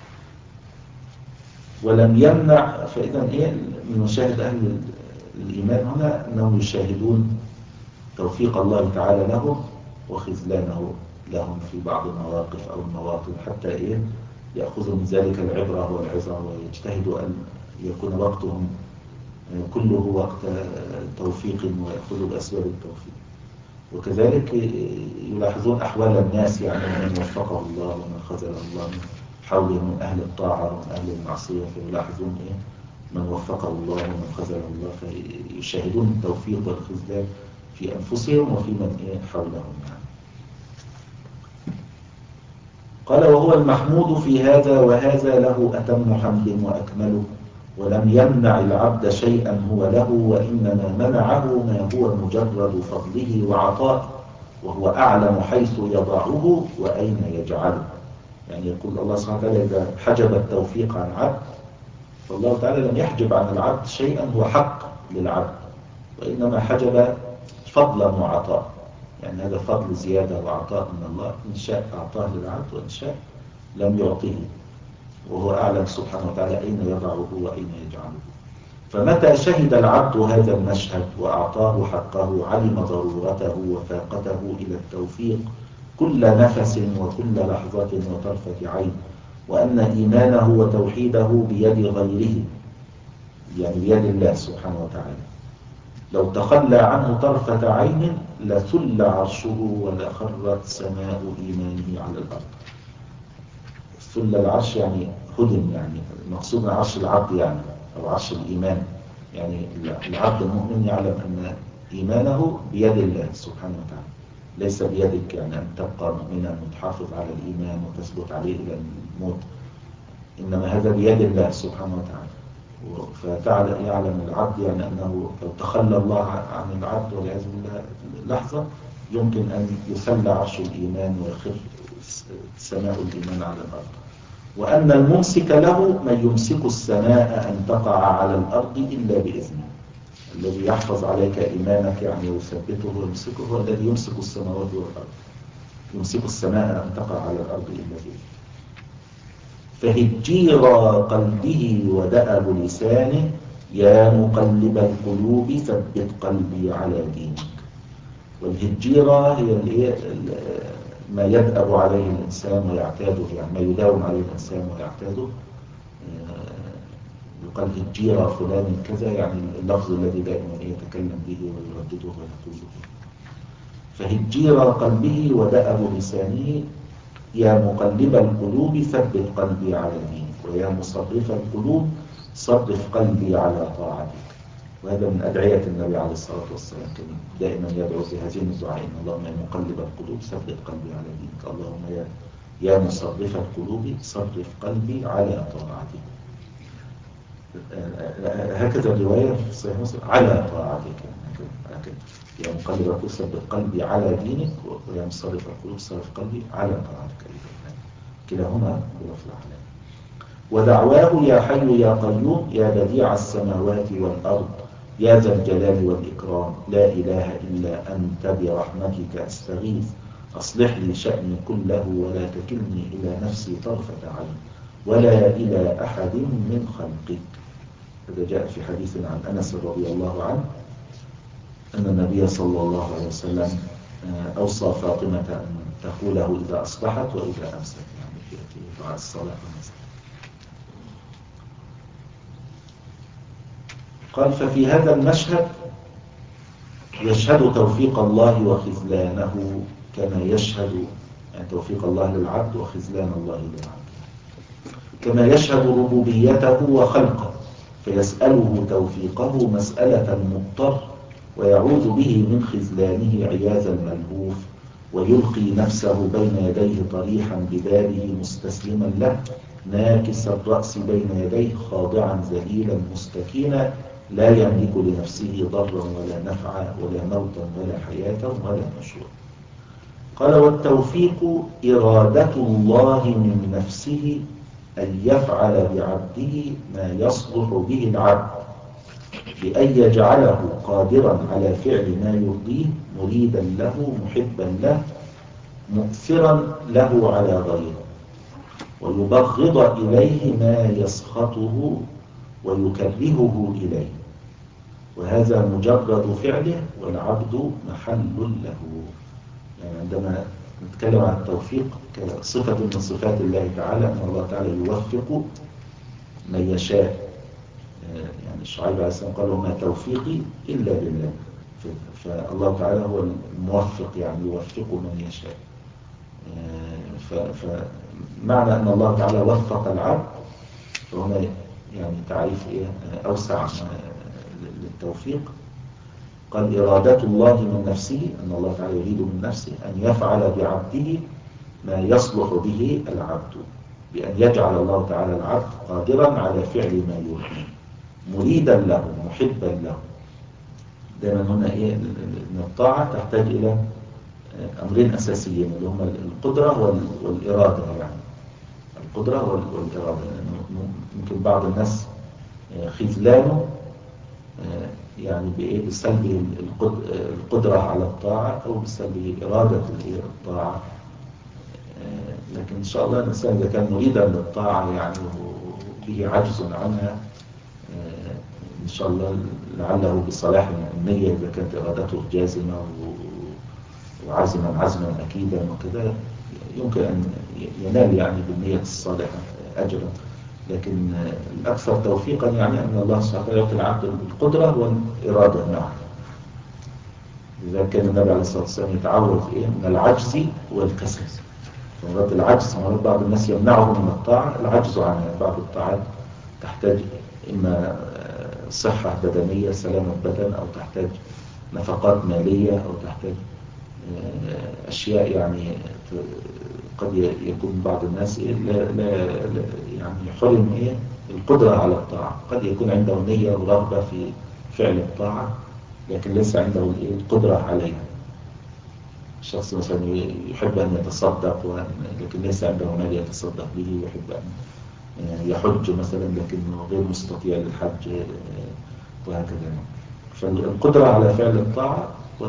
ولم يمنع، فإذا إيه من مشاهد أهل الإيمان هنا أنهم يشاهدون توفيق الله تعالى لهم وخذلانه لهم في بعض المواقف أو المواطن، حتى إيه يأخذوا من ذلك العبرة والعظة، ويجتهدوا أن يكون وقتهم كله وقت توفيق ويأخذوا بأسباب التوفيق. وكذلك يلاحظون أحوال الناس، يعني من وفقه الله ومن خذله الله من حوله من أهل الطاعة ومن أهل المعصية، فيلاحظون إيه من وفقه الله ومن خذله الله، فيشاهدون التوفيق والخذلان في أنفسهم وفي من إيه حولهم يعني. قال وهو المحمود في هذا وهذا، له أتم حمد وأكمله، ولم يمنع العبد شيئا هو له، وإنما منعه ما هو مجرد فضله وعطائه، وهو أعلم حيث يضعه وأين يجعله. يعني يقول الله سبحانه وتعالى إذا حجب التوفيق عن عبد، فالله تعالى لم يحجب عن العبد شيئا هو حق للعبد، وإنما حجب فضلا وعطاء، يعني هذا فضل زيادة وعطاء من الله، إن شاء أعطاه للعبد وإن شاء لم يعطيه، وهو أعلم سبحانه وتعالى أين يضعه وأين يجعله. فمتى شهد العبد هذا المشهد وأعطاه حقه، علم ضرورته وفاقته إلى التوفيق كل نفس وكل لحظة وطرفة عين، وأن إيمانه وتوحيده بيد غيره، يعني بيد الله سبحانه وتعالى، لو تخلى عنه طرفة عين لثل عرشه ولخرت سماء إيمانه على الأرض. ثل العرش يعني هدم، يعني المقصود من عرش العبد يعني أو عرش الإيمان، يعني العبد المؤمن يعلم أن إيمانه بيد الله سبحانه وتعالى، ليس بيدك، يعني أن تبقى مؤمنا وتحافظ على الإيمان وتثبت عليه إلى الموت، إنما هذا بيد الله سبحانه وتعالى. فتعالى يعلم العبد يعني أنه لو تخلى الله عن العبد والعياذ بالله لحظة يمكن أن يثل عرش الإيمان ويخف سماء الإيمان على الأرض، وأن الممسك له من يمسك السماء أن تقع على الأرض إلا بإذنه. الذي يحفظ عليك إيمانك يعني ويثبته ويمسكه هو الذي يمسك السماوات والأرض، يمسك السماء أن تقع على الأرض إلا بإذنه. فهجير قلبه ودأب لسانه، يا مقلب القلوب ثبت قلبي على دينك. والهجيرة هي ما يدأب عليه الإنسان ويعتاده، يعني ما يداوم عليه الإنسان ويعتاده. يقال هجيرة فلان كذا، يعني اللفظ الذي دائما يتكلم به ويردده ويقوله. فهجير قلبه ودأب لسانه يا مقلب القلوب ثبت قلبي على دينك ويا مصرف القلوب صرف قلبي على طاعتك. وهذا من أدعية النبي عليه الصلاة والسلام، كان دائما يدعو في هذين الدعائين: اللهم يا مقلب القلوب ثبت قلبي على دينك، اللهم يا يا مصرف القلوب صرف قلبي على طاعتك. هكذا الرواية في صحيح مسلم: على طاعتك، هكذا يا مقلب القلوب ثبت قلبي على دينك ويا مصرف القلوب صرف قلبي على طاعتك. كلاهما بلفظ على. ودعواه يا حي يا قيوم يا بديع السماوات والأرض يا ذا الجلال والإكرام لا إله إلا أنت برحمتك أستغيث أصلح لي شأني كله ولا تكلني إلى نفسي طرفة عين ولا إلى أحد من خلقك. هذا جاء في حديث عن أنس رضي الله عنه أن النبي صلى الله عليه وسلم أوصى فاطمة أن تقوله إذا أصبحت وإذا أمست، يعني في دعاء الصلاة والمساء. قال: ففي هذا المشهد يشهد توفيق الله وخذلانه كما يشهد، يعني توفيق الله للعبد وخذلان الله للعبد، كما يشهد ربوبيته وخلقه فيسأله توفيقه مسألة المضطر ويعوذ به من خذلانه عياذ الملهوف ويلقي نفسه بين يديه طريحا ببابه مستسلما له ناكس الرأس بين يديه خاضعا ذليلا مستكينا لا يملك لنفسه ضرا ولا نفعا ولا موتا ولا حياة ولا نشورا. قال: والتوفيق إرادة الله من نفسه أن يفعل بعبده ما يصلح به العبد بأن يجعله قادرا على فعل ما يرضيه مريدا له محبا له مؤثرا له على غيره ويبغض إليه ما يسخطه ويكرهه إليه، وهذا مجرد فعله والعبد محل له. يعني عندما نتكلم عن التوفيق كصفة من صفات الله تعالى أن الله تعالى يوفق من يشاء. يعني الشعيب عليه السلام قال: وما توفيقي إلا بالله. فالله تعالى هو الموفق، يعني يوفق من يشاء. فمعنى أن الله تعالى وفق العبد فهنا يعني تعريف إيه أوسع للتوفيق. قال: إرادة الله من نفسه، أن الله تعالى يريد من نفسه أن يفعل بعبده ما يصلح به العبد بأن يجعل الله تعالى العبد قادرا على فعل ما يريد مريدا له محبا له. دائما هنا إيه أن الطاعة تحتاج إلى أمرين أساسيين اللي هما القدرة والإرادة. يعني القدرة والإرادة، لأنه ممكن بعض الناس خذلانه يعني بإيه بسلبه القدرة على الطاعة أو بسلبه إرادة الطاعة. لكن إن شاء الله الإنسان إذا كان مريدا للطاعة يعني وبه عجز عنها إن شاء الله لعله بصلاح النية إذا كانت إرادته جازمة وعزما عزما أكيدا وكذا يمكن أن ينال يعني بالنية الصالحة أجرا. لكن الأكثر توفيقا يعني أن الله سبحانه وتعالى يعطي العبد القدرة والإرادة معا. لذلك كان النبي عليه الصلاة والسلام يتعوذ إيه من العجز والكسل. فمرات العجز مرات بعض الناس يمنعه من الطاعة، العجز عنها. بعض الطاعات تحتاج إما صحة بدنية سلامة بدن، أو تحتاج نفقات مالية، أو تحتاج أشياء يعني قد يكون بعض الناس إيه لا لا يعني حرم إيه القدرة على الطاعة. قد يكون عنده نية ورغبة في فعل الطاعة لكن ليس عنده القدرة عليها. الشخص مثلا يحب أن يتصدق لكن ليس عنده مال يتصدق به، ويحب أن يحج مثلا لكنه غير مستطيع للحج وهكذا. فالقدرة على فعل الطاعة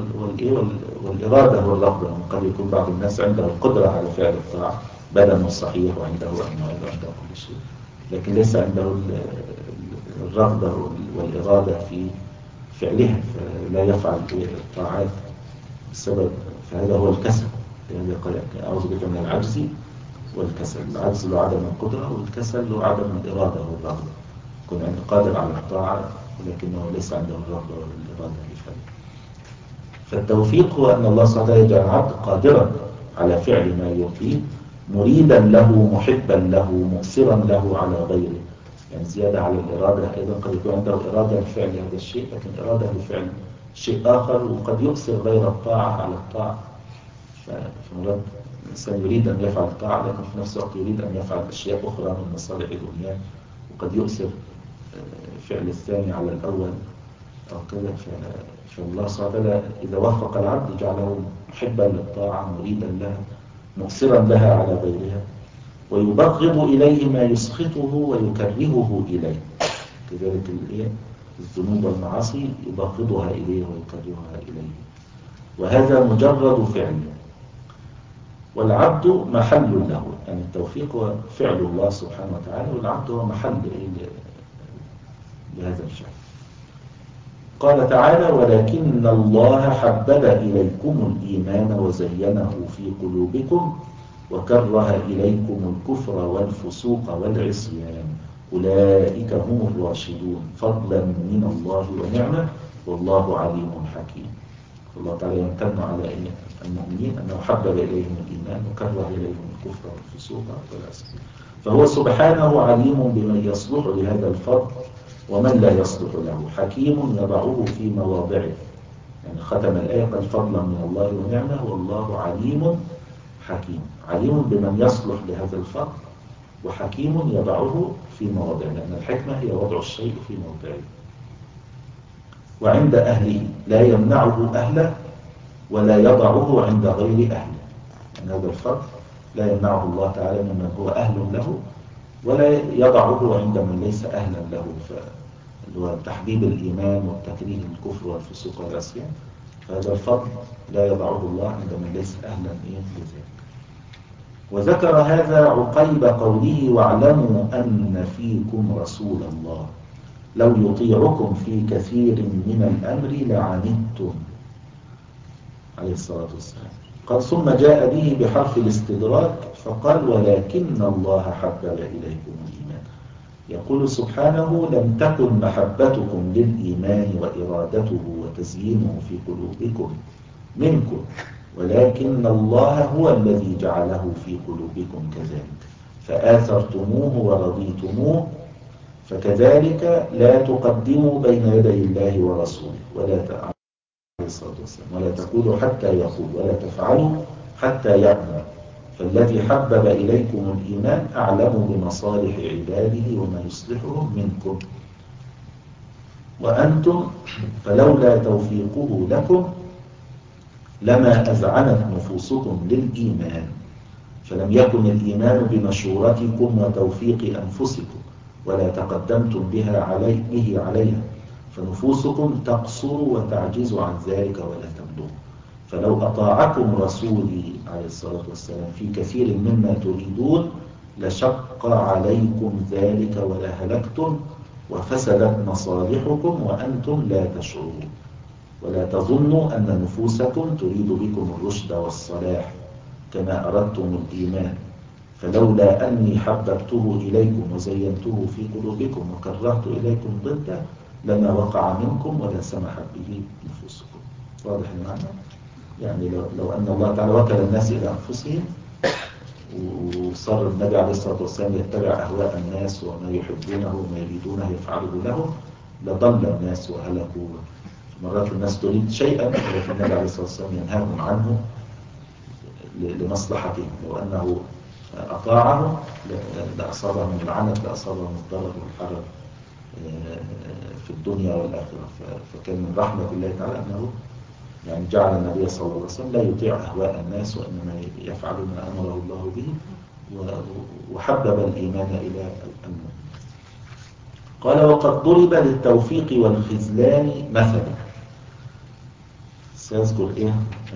والإرادة والرغبة. قد يكون بعض الناس عنده القدرة على فعل الطاعة بدنه صحيح وعنده أموال وعنده كل شيء، لكن ليس عنده الرغبة والإرادة في فعلها فلا يفعل الطاعات بسبب. فهذا هو الكسل. لأنه قال: أعوذ بك من العجز والكسل. العجز له عدم القدرة والكسل له عدم الإرادة والرغبة. يكون عنده قادر على الطاعة ولكنه ليس عنده الرغبة والإرادة لفعله. فالتوفيق هو أن الله سبحانه وتعالى يجعل العبد قادرا على فعل ما يرضيه، مريدا له، محبا له، مؤثرا له على غيره. يعني زيادة على الإرادة أيضا قد يكون عنده إرادة لفعل هذا الشيء، لكن إرادة لفعل شيء آخر، وقد يؤثر غير الطاعة على الطاعة. فمرات الإنسان يريد أن يفعل الطاعة، لكن في نفس الوقت يريد أن يفعل أشياء أخرى من مصالح الدنيا، وقد يؤثر فعل الثاني على الأول أو كذا. فالله سبحانه وتعالى إذا وفق العبد جعله محبا للطاعة، مريدا لها، مؤثرا لها على غيرها، ويبغض إليه ما يسخطه ويكرهه إليه. كذلك الذنوب والمعاصي يبغضها إليه ويكرهها إليه، وهذا مجرد فعل، والعبد محل له. يعني التوفيق هو فعل الله سبحانه وتعالى، والعبد هو محل لهذا الفعل. قال تعالى: ولكن الله حبب إليكم الإيمان وزينه في قلوبكم وكره إليكم الكفر والفسوق والعصيان أولئك هم الراشدون فضلا من الله ونعمه والله عليم حكيم. الله تعالى يمتن على المؤمنين أنه حبب إليهم الإيمان وكره إليهم الكفر والفسوق والعصيان، فهو سبحانه عليم بمن يصلح لهذا الفضل ومن لا يصلح له، حكيم يضعه في مواضعه. يعني ختم الآية: قال فضلا من الله ونعمه والله عليم حكيم. عليم بمن يصلح لهذا الفضل، وحكيم يضعه في مواضعه، لأن الحكمة هي وضع الشيء في موضعه. وعند أهله لا يمنعه أهله ولا يضعه عند غير أهله. يعني هذا الفضل لا يمنعه الله تعالى ممن هو أهل له، ولا يضعه عند من ليس أهلا له، اللي هو تحبيب الإيمان والتكريه الكفر والفسوق والعصيان. فهذا الفضل لا يضعه الله عند من ليس أهلا لذلك. وذكر هذا عقيب قوله: واعلموا أن فيكم رسول الله لو يطيعكم في كثير من الأمر لعنتم، عليه الصلاة والسلام. قال: ثم جاء به بحرف الاستدراك فقال: ولكن الله حبب إليكم الإيمان. يقول سبحانه: لم تكن محبتكم للإيمان وإرادته وتزيينه في قلوبكم منكم، ولكن الله هو الذي جعله في قلوبكم كذلك، فآثرتموه ورضيتموه، فكذلك لا تقدموا بين يدي الله ورسوله ولا ولا تقولوا حتى يقول ولا تفعلوا حتى يأمر، فالذي حبب إليكم الإيمان أعلم بمصالح عباده وما يصلحهم منكم، وأنتم فلولا توفيقه لكم لما أذعنت نفوسكم للإيمان، فلم يكن الإيمان بمشورتكم وتوفيق أنفسكم ولا تقدمتم بها علي به عليها، فنفوسكم تقصر وتعجز عن ذلك ولا تبلغ. فلو أطاعكم رسولي عليه الصلاة والسلام في كثير مما تريدون لشق عليكم ذلك ولا هلكتم وفسدت مصالحكم وأنتم لا تشعرون، ولا تظنوا أن نفوسكم تريد بكم الرشد والصلاح كما أردتم الإيمان، فلولا أني حببته إليكم وزينته في قلوبكم وكرهت إليكم ضده لما وقع منكم ولا سمحت به نفوسكم. واضح المعنى؟ يعني لو, لو أن الله تعالى وكل الناس إلى أنفسهم وصار النبي عليه الصلاة والسلام يتبع أهواء الناس وما يحبونه وما يريدونه يفعله لهم لضل الناس وهلكوا. مرات الناس تريد شيئا ولكن النبي عليه الصلاة والسلام ينهاهم عنه لمصلحتهم، لو أنه أطاعهم لأصابهم العنت، لأصابهم الضرر والحرج في الدنيا والآخرة. فكان من رحمة الله تعالى أنه يعني جعل النبي صلى الله عليه وسلم لا يطيع أهواء الناس وإنما يفعل ما أمره الله به، وحبب الإيمان إلى المؤمن. قال: وقد ضرب للتوفيق والخذلان مثلا. سيذكر إيه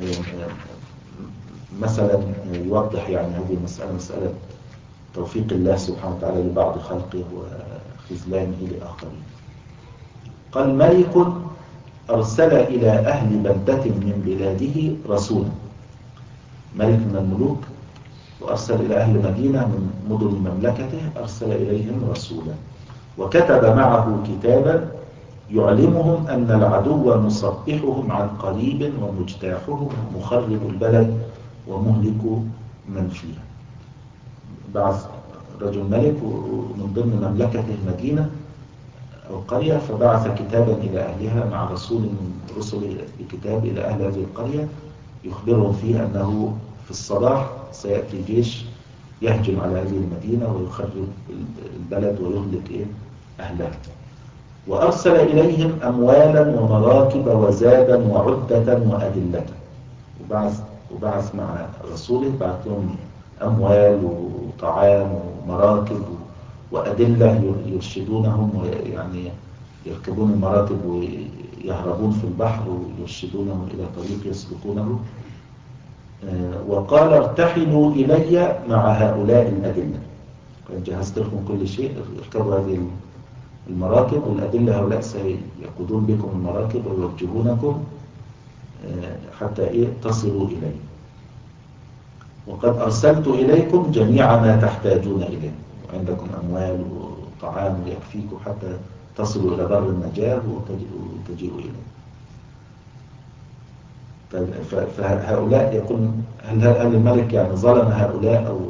مثلا يوضح يعني هذه المسألة، مسألة توفيق الله سبحانه وتعالى لبعض خلقه وخذلانه لآخرين. قال: ملك أرسل إلى أهل بلدة من بلاده رسولا، ملك من الملوك وأرسل إلى أهل مدينة من مدن مملكته، أرسل إليهم رسولا وكتب معه كتابا يعلمهم أن العدو مصبحهم عن قريب ومجتاحهم مخرب البلد ومهلك من فيها. بعث رجل ملك ومن ضمن مملكته مدينة أو قرية، فبعث كتابا إلى أهلها مع رسول من رسل الكتاب إلى أهل هذه القرية يخبرهم فيه أنه في الصباح سيأتي جيش يهجم على هذه المدينة ويخرب البلد ويهلك إيه أهلها. وأرسل إليهم أموالا ومراكب وزادا وعدة وأدلة. وبعث, وبعث مع رسوله بعث لهم أموال وطعام ومراكب وأدلة يرشدونهم، ويعني يركبون المراكب ويهربون في البحر ويرشدونهم إلى طريق يسلكونه. وقال ارتحلوا إلي مع هؤلاء الأدلة، قد جهزت لكم كل شيء، اركبوا هذه المراكب والأدلة هؤلاء سيقودون بكم المراكب ويوجهونكم حتى إيه تصلوا إلي. وقد أرسلت إليكم جميع ما تحتاجون إليه، وعندكم أموال وطعام يكفيكم حتى تصلوا إلى بر النجاة وتجيئوا إليه. فهؤلاء يقول هل هل الملك يعني ظلم هؤلاء أو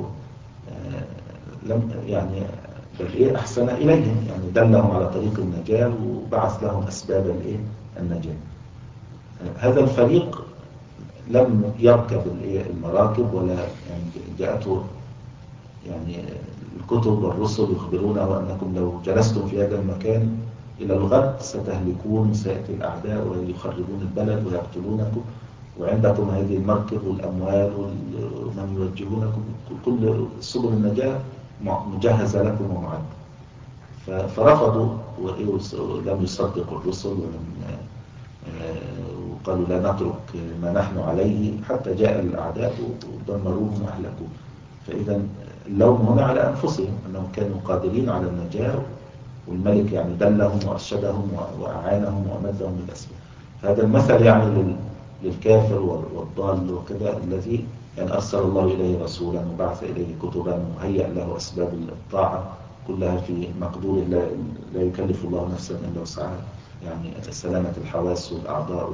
لم يعني بل إيه أحسن إليهم، يعني دلهم على طريق النجاة وبعث لهم أسباب الإيه النجاة. هذا الفريق لم يركب المراكب ولا يعني جاءته يعني الكتب والرسل يخبرونه أنكم لو جلستم في هذا المكان إلى الغد ستهلكون، سيأتي الأعداء ويخربون البلد ويقتلونكم، وعندكم هذه المركب والأموال ومن يوجهونكم، كل سبل النجاة مجهزة لكم ومعدة. فرفضوا ولم يصدقوا الرسل ولم وقالوا لا نترك ما نحن عليه حتى جاء الأعداء ودمروهم وأهلكوه. فإذا اللوم هنا على أنفسهم أنهم كانوا قادرين على النجاة، والملك يعني دلهم وأرشدهم وأعانهم وأمدهم بالأسباب. هذا المثل يعني للكافر والضال وكذا الذي يعني أرسل الله إليه رسولا وبعث إليه كتبا وهيأ له أسباب الطاعة كلها في مقدور الله، لا يكلف الله نفسا إلا وسعها، يعني سلامة الحواس والأعضاء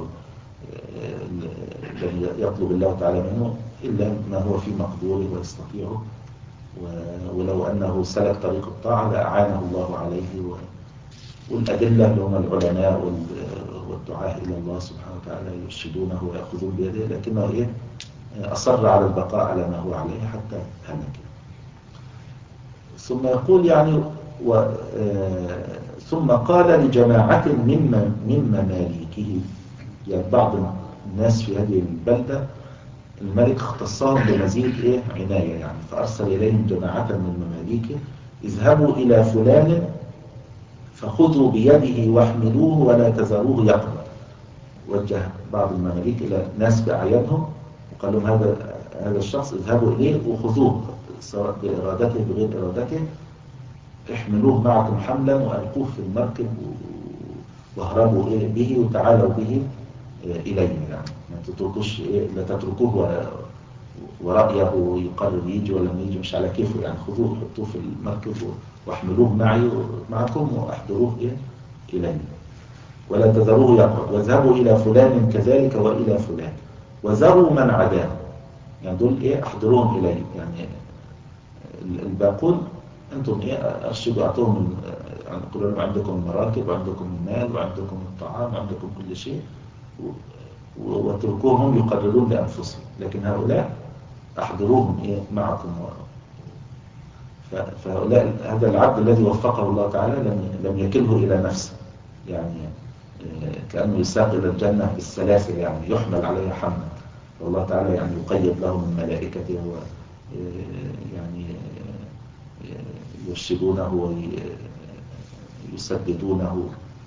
الذي يطلب الله تعالى منه إلا ما هو في مقدوره ويستطيعه. ولو أنه سلك طريق الطاعة لأعانه الله عليه. والأدلة اللي هم العلماء والدعاء إلى الله سبحانه وتعالى يرشدونه ويأخذون بيده، لكنه إيه أصر على البقاء على ما هو عليه حتى هلك. ثم يقول يعني و آه ثم قال لجماعة من من مماليكه، يعني بعض الناس في هذه البلدة الملك اختصهم بمزيد إيه عناية، يعني فأرسل إليهم جماعة من مماليكه اذهبوا إلى فلان فخذوا بيده واحملوه ولا تذروه يقبل. وجه بعض المماليك إلى ناس بأعيانهم وقال لهم هذا هذا الشخص اذهبوا إليه وخذوه سواء بإرادته بغير إرادته، احملوه معكم حملا وألقوه في المركب واهربوا به وتعالوا به إلينا، يعني ما تتركوش لا تتركوه ورأيه يقرر يجي ولا ما يجي مش على كيفه، يعني خذوه حطوه في المركب واحملوه معي معكم واحضروه إلينا ولا تذروه يقعد، واذهبوا إلى فلان كذلك وإلى فلان وذروا من عداه، يعني دول إيه أحضروهم إليه، يعني الباقون أنتم إيه أرشدوا أعطوهم، يعني قلوا لهم عندكم المراكب وعندكم المال وعندكم الطعام وعندكم كل شيء وتركوهم يقررون لأنفسهم، لكن هؤلاء أحضروهم إيه معكم. فهؤلاء هذا العبد الذي وفقه الله تعالى لم لم يكله إلى نفسه، يعني كأنه يساق إلى الجنة بالسلاسل، يعني يحمل عليه حملا، والله تعالى يعني يقيد له من ملائكته يعني يرشدونه ويسددونه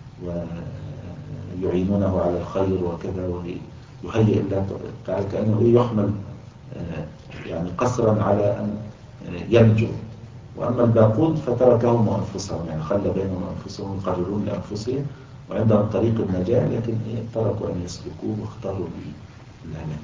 ويعينونه على الخير وكذا، ويهيئ الله تعالى كأنه يحمل يعني قصرا على أن ينجو. وأما الباقون فتركهم وأنفسهم، يعني خلى بينهم أنفسهم يقررون لأنفسهم وعندهم طريق النجاة، لكن تركوا أن يسلكوه واختاروا الهلاك.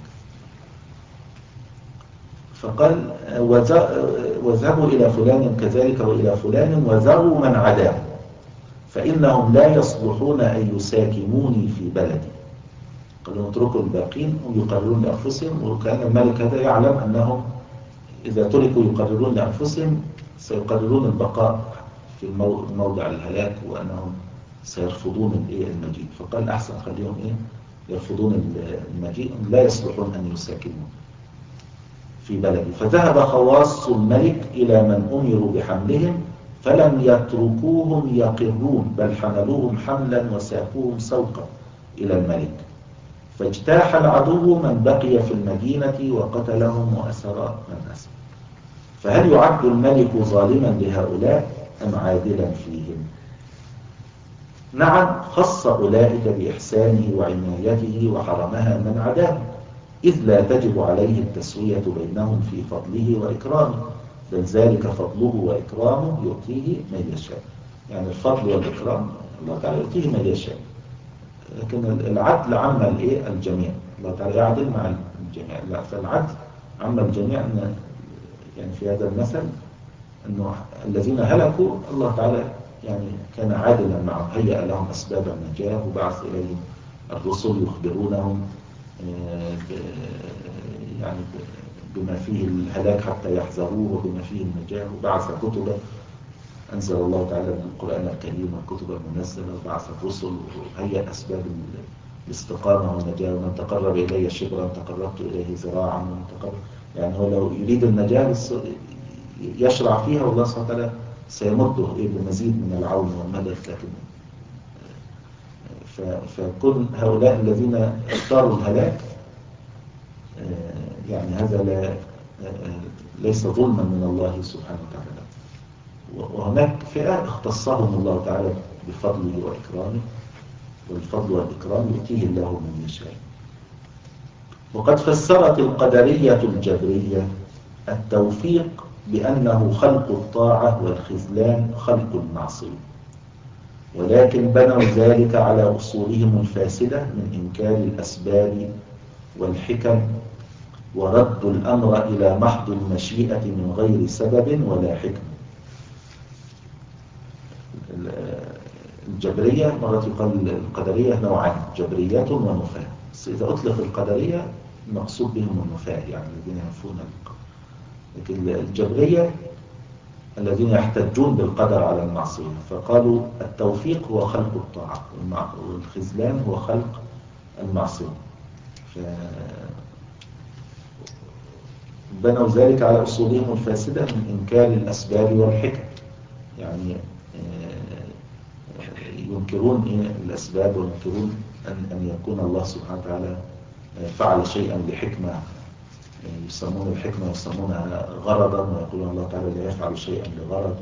فقال واذهبوا إلى فلان كذلك وإلى فلان وذروا من عداه فإنهم لا يصلحون أن يساكنوني في بلدي. قالوا اتركوا الباقين هم يقررون لأنفسهم، وكان الملك هذا يعلم أنهم إذا تركوا يقررون لأنفسهم سيقررون البقاء في موضع الهلاك، وأنهم سيرفضون المجيء. فقال أحسن خليهم إيه يرفضون المجيء، لا يصلحون أن يساكنون في بلدي. فذهب خواص الملك إلى من أمروا بحملهم فلم يتركوهم يقرون، بل حملوهم حملا وساقوهم سوقا إلى الملك. فاجتاح العدو من بقي في المدينة وقتلهم وأسر من أسر. فهل يعد الملك ظالما لهؤلاء أم عادلا فيهم؟ نعم، خص أولئك بإحسانه وعنايته وحرمها من عداه، إذ لا تجب عليه التسوية بينهم في فضله وإكرامه، بل ذلك فضله وإكرامه يؤتيه من يشاء. يعني الفضل والإكرام الله تعالى يؤتيه من يشاء، لكن العدل عم الايه الجميع. الله تعالى يعدل مع الجميع. لا، فالعدل عم الجميع. أن يعني في هذا المثل أنه الذين هلكوا الله تعالى يعني كان عادلا معهم، هيأ لهم أسباب النجاة وبعث إليهم الرسل يخبرونهم يعني بما فيه الهلاك حتى يحذروه وبما فيه النجاة، وبعث كتبا، أنزل الله تعالى من القرآن الكريم والكتب المنزلة، وبعث الرسل وهيأ أسباب الاستقامة والنجاة. ومن تقرب إلي شبرا تقربت إليه ذراعا، ومن تقرب يعني هو لو يريد النجاة يشرع فيها، والله سبحانه وتعالى سيمده بمزيد من العون والمدد. لكن فكل هؤلاء الذين اختاروا الهلاك يعني هذا لا ليس ظلما من الله سبحانه وتعالى. وهناك فئة اختصهم الله تعالى بفضله وإكرامه، والفضل والإكرام يؤتيه الله من يشاء. وقد فسرت القدرية الجبرية التوفيق بأنه خلق الطاعة والخذلان خلق المعصية، ولكن بنوا ذلك على أصولهم الفاسدة من إنكار الأسباب والحكم، وردوا الأمر إلى محض المشيئة من غير سبب ولا حكمة. الجبرية مرة يقال القدرية نوعان، جبرية ونفاة. إذا أطلق القدرية المقصود بهم النفاة، يعني الذين ينفون القدر. لكن الجبرية الذين يحتجون بالقدر على المعصية، فقالوا التوفيق هو خلق الطاعة والخذلان هو خلق المعصية. بنوا ذلك على أصولهم الفاسدة من إنكار الأسباب والحكم، يعني ينكرون الأسباب وينكرون أن أن يكون الله سبحانه وتعالى فعل شيئا لحكمة، يسمون الحكمة يسمونها غرضا، ويقولون الله تعالى لا يفعل شيئا لغرض.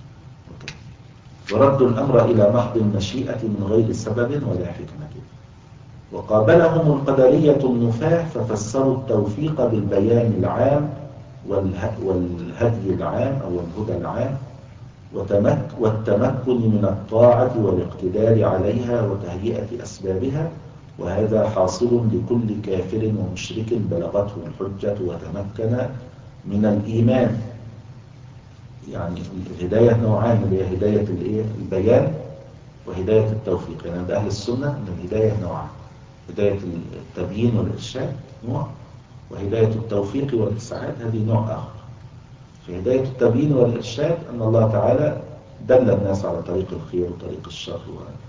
وردوا الأمر إلى محض المشيئة من غير سبب ولا حكمة. وقابلهم القدرية النفاة ففسروا التوفيق بالبيان العام والهدي العام أو الهدى العام والتمكن من الطاعة والاقتدار عليها وتهيئة أسبابها، وهذا حاصل لكل كافر ومشرك بلغته الحجة وتمكن من الإيمان. يعني الهداية نوعان، اللي هي هداية البيان وهداية التوفيق. يعني عند أهل السنة أن الهداية نوعان، هداية التبيين والإرشاد نوع، وهداية التوفيق والإسعاد هذه نوع آخر. في هداية التبيين والإرشاد أن الله تعالى دل الناس على طريق الخير وطريق الشر،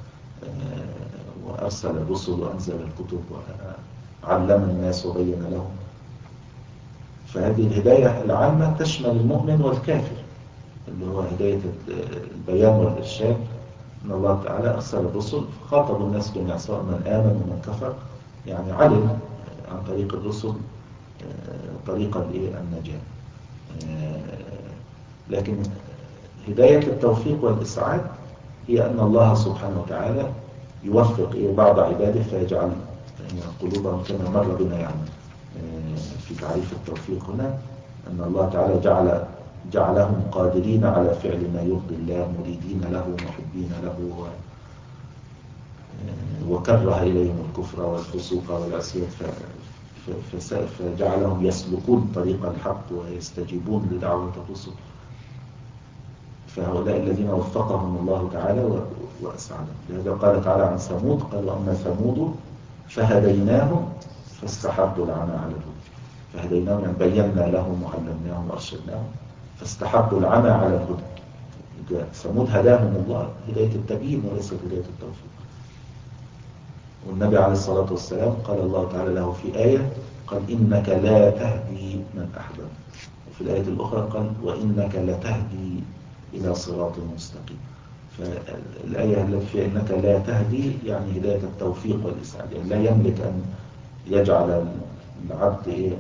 وأرسل الرسل وأنزل الكتب وعلم الناس وبين لهم. فهذه الهداية العامة تشمل المؤمن والكافر، اللي هو هداية البيان والإرشاد. أن الله تعالى أرسل الرسل فخاطبوا الناس جميعا سواء من آمن ومن كفر، يعني علم عن طريق الرسل طريقة النجاة. لكن هداية التوفيق والإسعاد هي أن الله سبحانه وتعالى يوفق بعض عباده فيجعل قلوبهم كما مر بنا يعني في تعريف التوفيق هنا، أن الله تعالى جعل جعلهم قادرين على فعل ما يرضي الله، مريدين له محبين له، وكره إليهم الكفر والفسوق والعصيان فجعلهم يسلكون طريق الحق ويستجيبون لدعوة الرسل. فهؤلاء الذين وفقهم الله تعالى وأسعدهم. لهذا قال تعالى عن ثمود قال وأما ثمود فهديناهم فاستحبوا العمى على الهدى. فهديناهم يعني بينا لهم وعلمناهم وأرشدناهم فاستحبوا العمى على الهدى. ثمود هداهم الله هداية التبيين وليست هداية التوفيق. والنبي عليه الصلاة والسلام قال الله تعالى له في آية قال إنك لا تهدي من أحببت، وفي الآية الأخرى قال وإنك لتهدي إلى صراط مستقيم. فالآية التي فيها إنك لا تهدي يعني هداية التوفيق والإسعاد، يعني لا يملك أن يجعل العبد إيه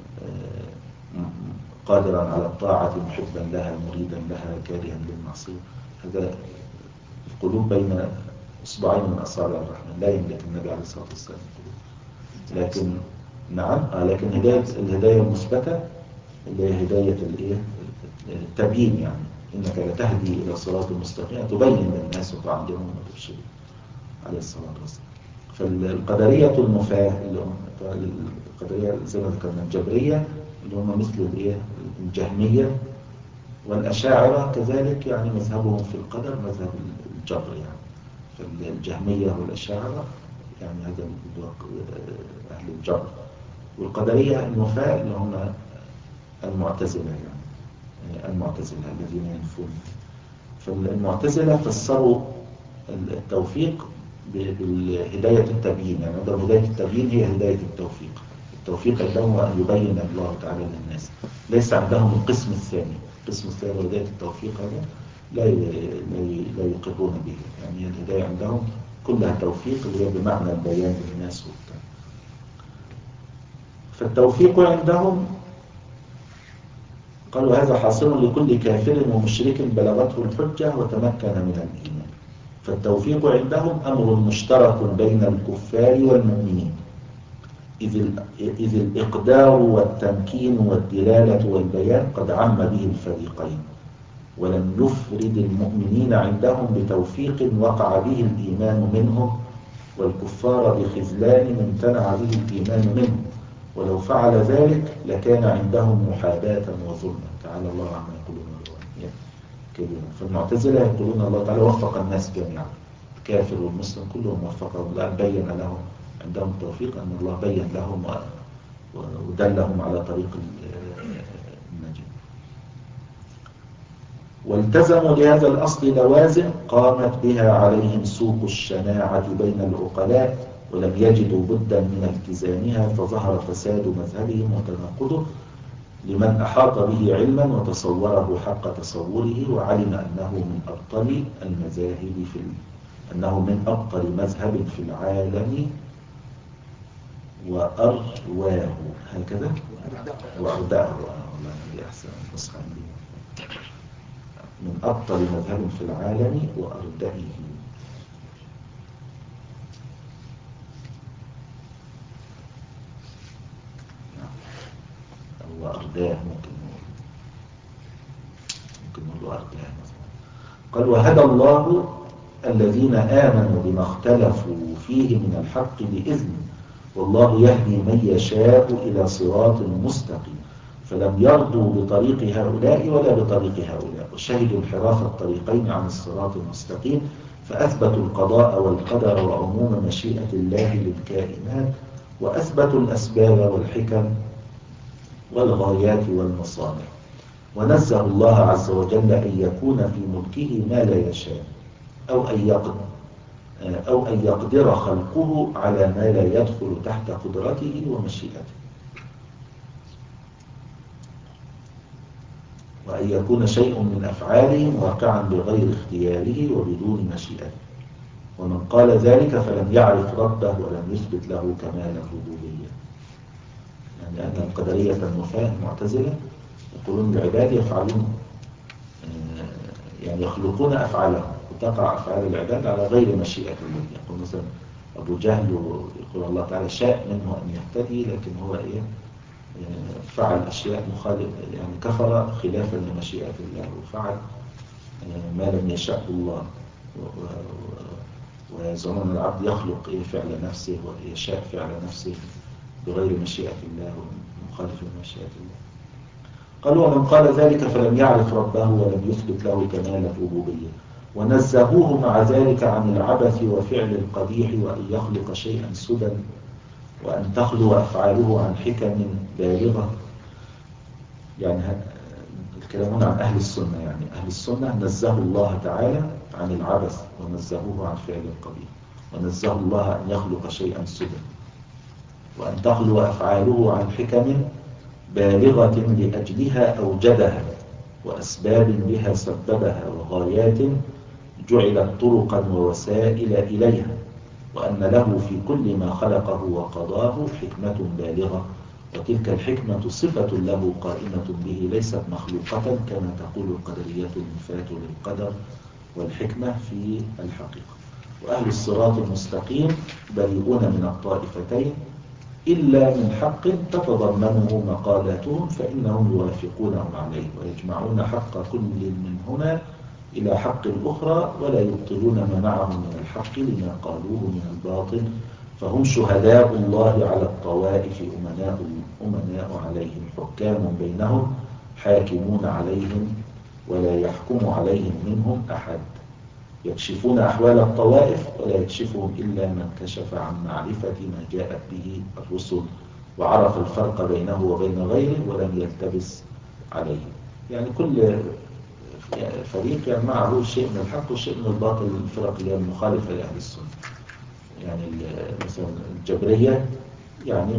قادرا على الطاعة محبا لها مريدا لها كارها للمعصية. هذا القلوب بين إصبعين من أصابع الرحمن، لا يملك النبي عليه الصلاة والسلام. لكن نعم آه لكن هداية الهداية المثبتة اللي هي هداية الإيه التبيين، يعني إنك لتهدي إلى صراط مستقيم تبين للناس وتعلمهم وترشدهم عليه الصلاة والسلام. فالقدرية المفاه القدرية زي ما ذكرنا الجبرية اللي هم مثل الإيه الجهمية والأشاعرة كذلك، يعني مذهبهم في القدر مذهب الجبر. يعني فالجهمية والأشاعرة يعني هذا أهل الجبر، والقدرية المفاه اللي هم المعتزلة، يعني المعتزلة الذين ينفون. فالمعتزلة فسروا التوفيق بالهداية التبيين، يعني عندهم هداية التبيين هي هداية التوفيق. التوفيق عندهم أن يبين الله تعالى للناس، ليس عندهم القسم الثاني. القسم الثاني هداية التوفيق هذا لا لا يقرون به، يعني الهداية عندهم كلها توفيق اللي هي بمعنى البيان للناس والتالي. فالتوفيق عندهم قالوا هذا حاصل لكل كافر ومشرك بلغته الحجة وتمكن من الإيمان. فالتوفيق عندهم أمر مشترك بين الكفار والمؤمنين، إذ الإقدار والتمكين والدلالة والبيان قد عم به الفريقين، ولم يفرد المؤمنين عندهم بتوفيق وقع به الإيمان منهم، والكفار بخذلان امتنع به الإيمان منهم، ولو فعل ذلك لكان عندهم محاباة وظلما. تعالى الله عما يقولون كبيرا. فالمعتزلة يقولون الله تعالى وفق الناس جميعا، الكافر والمسلم كلهم وفقهم، لأن بين لهم عندهم توفيق أن الله بين لهم ودلهم على طريق النجاة. والتزموا لهذا الأصل لوازم قامت بها عليهم سوق الشناعة بين العقلاء، ولم يجدوا بدا من التزامها، فظهر فساد مذهبهم وتناقضه لمن أحاط به علما وتصوره حق تصوره وعلم أنه من أبطل المذاهب في أنه من أبطل مذهب في العالم وأرواه هكذا وأرداه والله هذه أحسن نسخة عندي، من أبطل مذهب في العالم وأردائه. هو أرداه ممكن نقول ممكن نقول أرداه مثلا. قال وهدى الله الذين آمنوا بما اختلفوا فيه من الحق بإذنه، والله يهدي من يشاء إلى صراط مستقيم. فلم يرضوا بطريق هؤلاء ولا بطريق هؤلاء، وشهدوا انحراف الطريقين عن الصراط المستقيم، فأثبتوا القضاء والقدر وعموم مشيئة الله للكائنات، وأثبتوا الأسباب والحكم والغايات والمصالح، ونزه الله عز وجل أن يكون في ملكه ما لا يشاء، أو أن يقدر أو أن يقدر خلقه على ما لا يدخل تحت قدرته ومشيئته، وأن يكون شيء من أفعالهم واقعا بغير اختياره وبدون مشيئته. ومن قال ذلك فلم يعرف ربه ولم يثبت له كمال الربوبية. يعني أن القدرية المفاه المعتزلة يقولون العباد يفعلون يعني يخلقون أفعالهم وتقع أفعال العباد على غير مشيئة الله. يقول مثلا أبو جهل يقول الله تعالى شاء منه أن يهتدي، لكن هو إيه فعل أشياء مخالفة، يعني كفر خلافا لمشيئة الله، وفعل ما لم يشاء الله، ويزعمون أن العبد يخلق إيه فعل نفسه ويشاء فعل نفسه بغير مشيئة الله ومخالف لمشيئة الله. قال ومن قال ذلك فلم يعرف ربه ولم يثبت له كمال الربوبية، ونزهوه مع ذلك عن العبث وفعل القبيح وأن يخلق شيئا سدى، وأن تخلو أفعاله عن حكم بالغة. يعني الكلام هنا عن أهل السنة، يعني أهل السنة نزهوا الله تعالى عن العبث ونزهوه عن فعل القبيح، ونزهوا الله أن يخلق شيئا سدى، وأن تخلو أفعاله عن حكم بالغة لأجلها أوجدها، وأسباب بها سببها، وغايات جعلت طرقا ووسائل إليها، وأن له في كل ما خلقه وقضاه حكمة بالغة، وتلك الحكمة صفة له قائمة به ليست مخلوقة كما تقول القدرية المنفاة للقدر والحكمة في الحقيقة. وأهل الصراط المستقيم بريئون من الطائفتين إلا من حق تتضمنه مقالاتهم، فإنهم يوافقونهم عليه ويجمعون حق كل منهما إلى حق الأخرى، ولا يبطلون ما معهم من الحق لما قالوه من الباطل، فهم شهداء الله على الطوائف أمناء, أمناء عليهم، حكام بينهم حاكمون عليهم، ولا يحكم عليهم منهم أحد، يكشفون أحوال الطوائف ولا يكشفهم إلا من كشف عن معرفة ما جاءت به الرسل، وعرف الفرق بينه وبين غيره ولم يلتبس عليه. يعني كل فريق يعني معه شيء من الحق وشيء من الباطل، الفرق اللي هي المخالفة لأهل السنة. يعني مثلا الجبرية يعني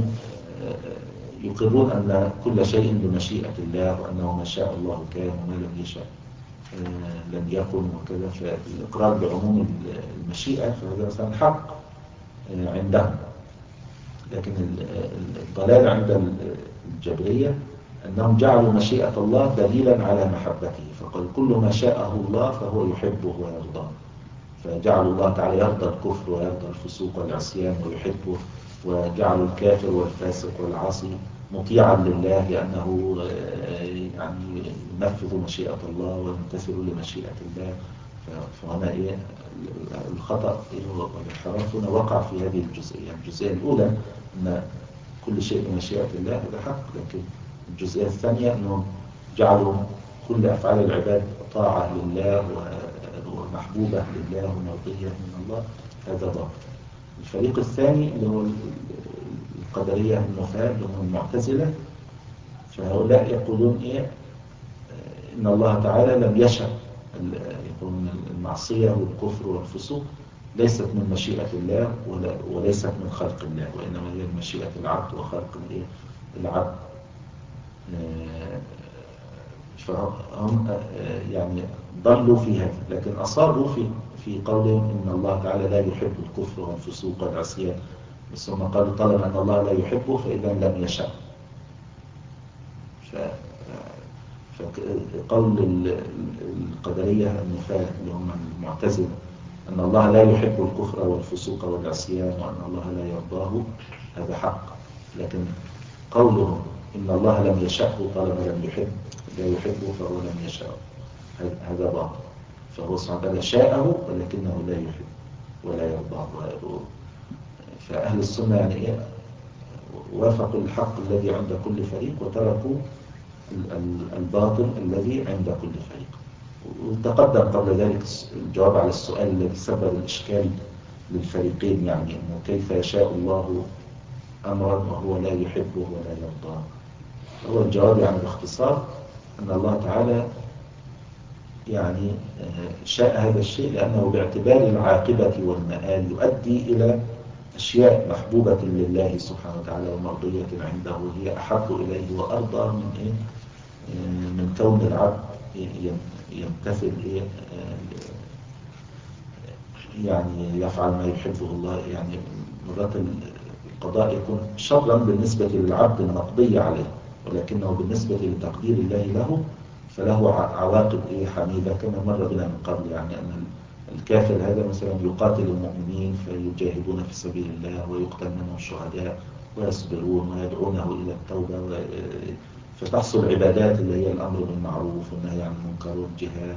يقرون أن كل شيء بمشيئة الله، وأنه ما شاء الله كان وما لم يشاء لن يكن وكذا. فالإقرار بعموم المشيئة فهذا مثلا حق عندهم. لكن الضلال عند الجبرية أنهم جعلوا مشيئة الله دليلا على محبته، فقال كل ما شاءه الله فهو يحبه ويرضاه، فجعلوا الله تعالى يرضى الكفر ويرضى الفسوق والعصيان ويحبه، وجعلوا الكافر والفاسق والعاصي مطيعا لله لأنه يعني ينفذ مشيئة الله ويمتثل لمشيئة الله. فهنا إيه الخطأ والانحراف هنا وقع في هذه الجزئية. الجزئية الأولى أن كل شيء بمشيئة الله هذا حق، لكن الجزئية الثانية أنهم جعلوا كل أفعال العباد طاعة لله ومحبوبة لله ومرضية من الله، هذا باطل. الفريق الثاني اللي هو القدرية النفاة اللي هم المعتزلة، فهؤلاء يقولون إيه إن الله تعالى لم يشأ، يقولون المعصية والكفر والفسوق ليست من مشيئة الله وليست من خلق الله، وإنما هي من مشيئة العبد وخلق العبد. فهم يعني ضلوا في هذا، لكن أصابوا في في قولهم إن الله تعالى لا يحب الكفر والفسوق والعصيان، بس هم قالوا طالما أن الله لا يحبه فإذا لم يشاء. فقول القدرية النفاة اللي هم المعتزلة أن الله لا يحب الكفر والفسوق والعصيان وأن الله لا يرضاه هذا حق، لكن قولهم إن الله لم يشأه طالما لم يحب لا يحبه فهو لم يشاء هذا باطل. فهو سبحانه وتعالى شاءه ولكنه لا يحب ولا يرضاه. فأهل السنة يعني إيه وافقوا الحق الذي عند كل فريق وتركوا الباطل الذي عند كل فريق. وتقدم قبل ذلك الجواب على السؤال الذي سبب الإشكال للفريقين، يعني إنه كيف يشاء الله أمرا وهو لا يحبه ولا يرضاه. هو الجواب يعني باختصار أن الله تعالى يعني شاء هذا الشيء لأنه باعتبار العاقبة والمآل يؤدي إلى أشياء محبوبة لله سبحانه وتعالى ومرضية عنده، وهي أحب إليه وأرضى من إيه؟ من كون العبد يمتثل إيه؟ يعني يفعل ما يحبه الله. يعني مرات القضاء يكون شرا بالنسبة للعبد المقضي عليه، ولكنه بالنسبة لتقدير الله له فله عواقب إيه حميدة، كما مر بنا من قبل. يعني أن الكافر هذا مثلا يقاتل المؤمنين فيجاهدون في سبيل الله ويقتل منهم الشهداء ويصبرون ويدعونه إلى التوبة، فتحصل عبادات اللي هي الأمر بالمعروف والنهي عن المنكر والجهاد،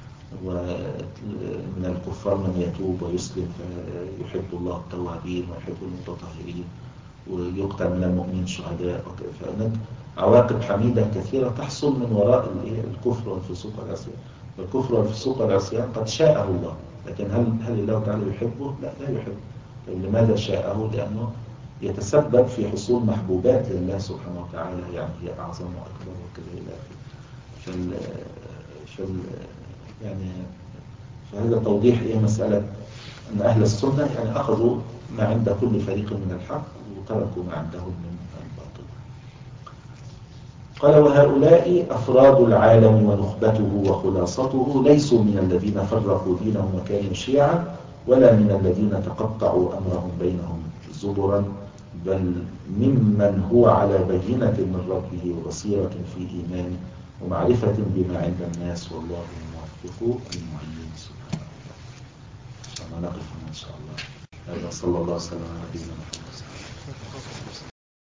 ومن الكفار من يتوب ويسلم فيحب الله التوابين ويحب المتطهرين، ويقتل من المؤمنين شهداء. فهناك عواقب حميدة كثيرة تحصل من وراء الكفر والفسوق والعصيان. الكفر والفسوق والعصيان قد شاءه الله، لكن هل هل الله تعالى يحبه؟ لا لا يحبه. لماذا شاءه؟ لأنه يتسبب في حصول محبوبات لله سبحانه وتعالى، يعني هي أعظم وأكبر وكذا إلى آخره. فال فال يعني فهذا توضيح إيه مسألة أن أهل السنة يعني أخذوا ما عند كل فريق من الحق وتركوا ما عندهم من الباطل. قال وهؤلاء أفراد العالم ونخبته وخلاصته ليسوا من الذين فرقوا دينهم وكانوا شيعا، ولا من الذين تقطعوا أمرهم بينهم زبرا، بل ممن هو على بينة من ربه وبصيرة في إيمانه ومعرفة بما عند الناس، والله الموفق المعين سبحانه وتعالى. نقف إن شاء الله. هذا صلى الله عليه وسلم على نبينا محمد.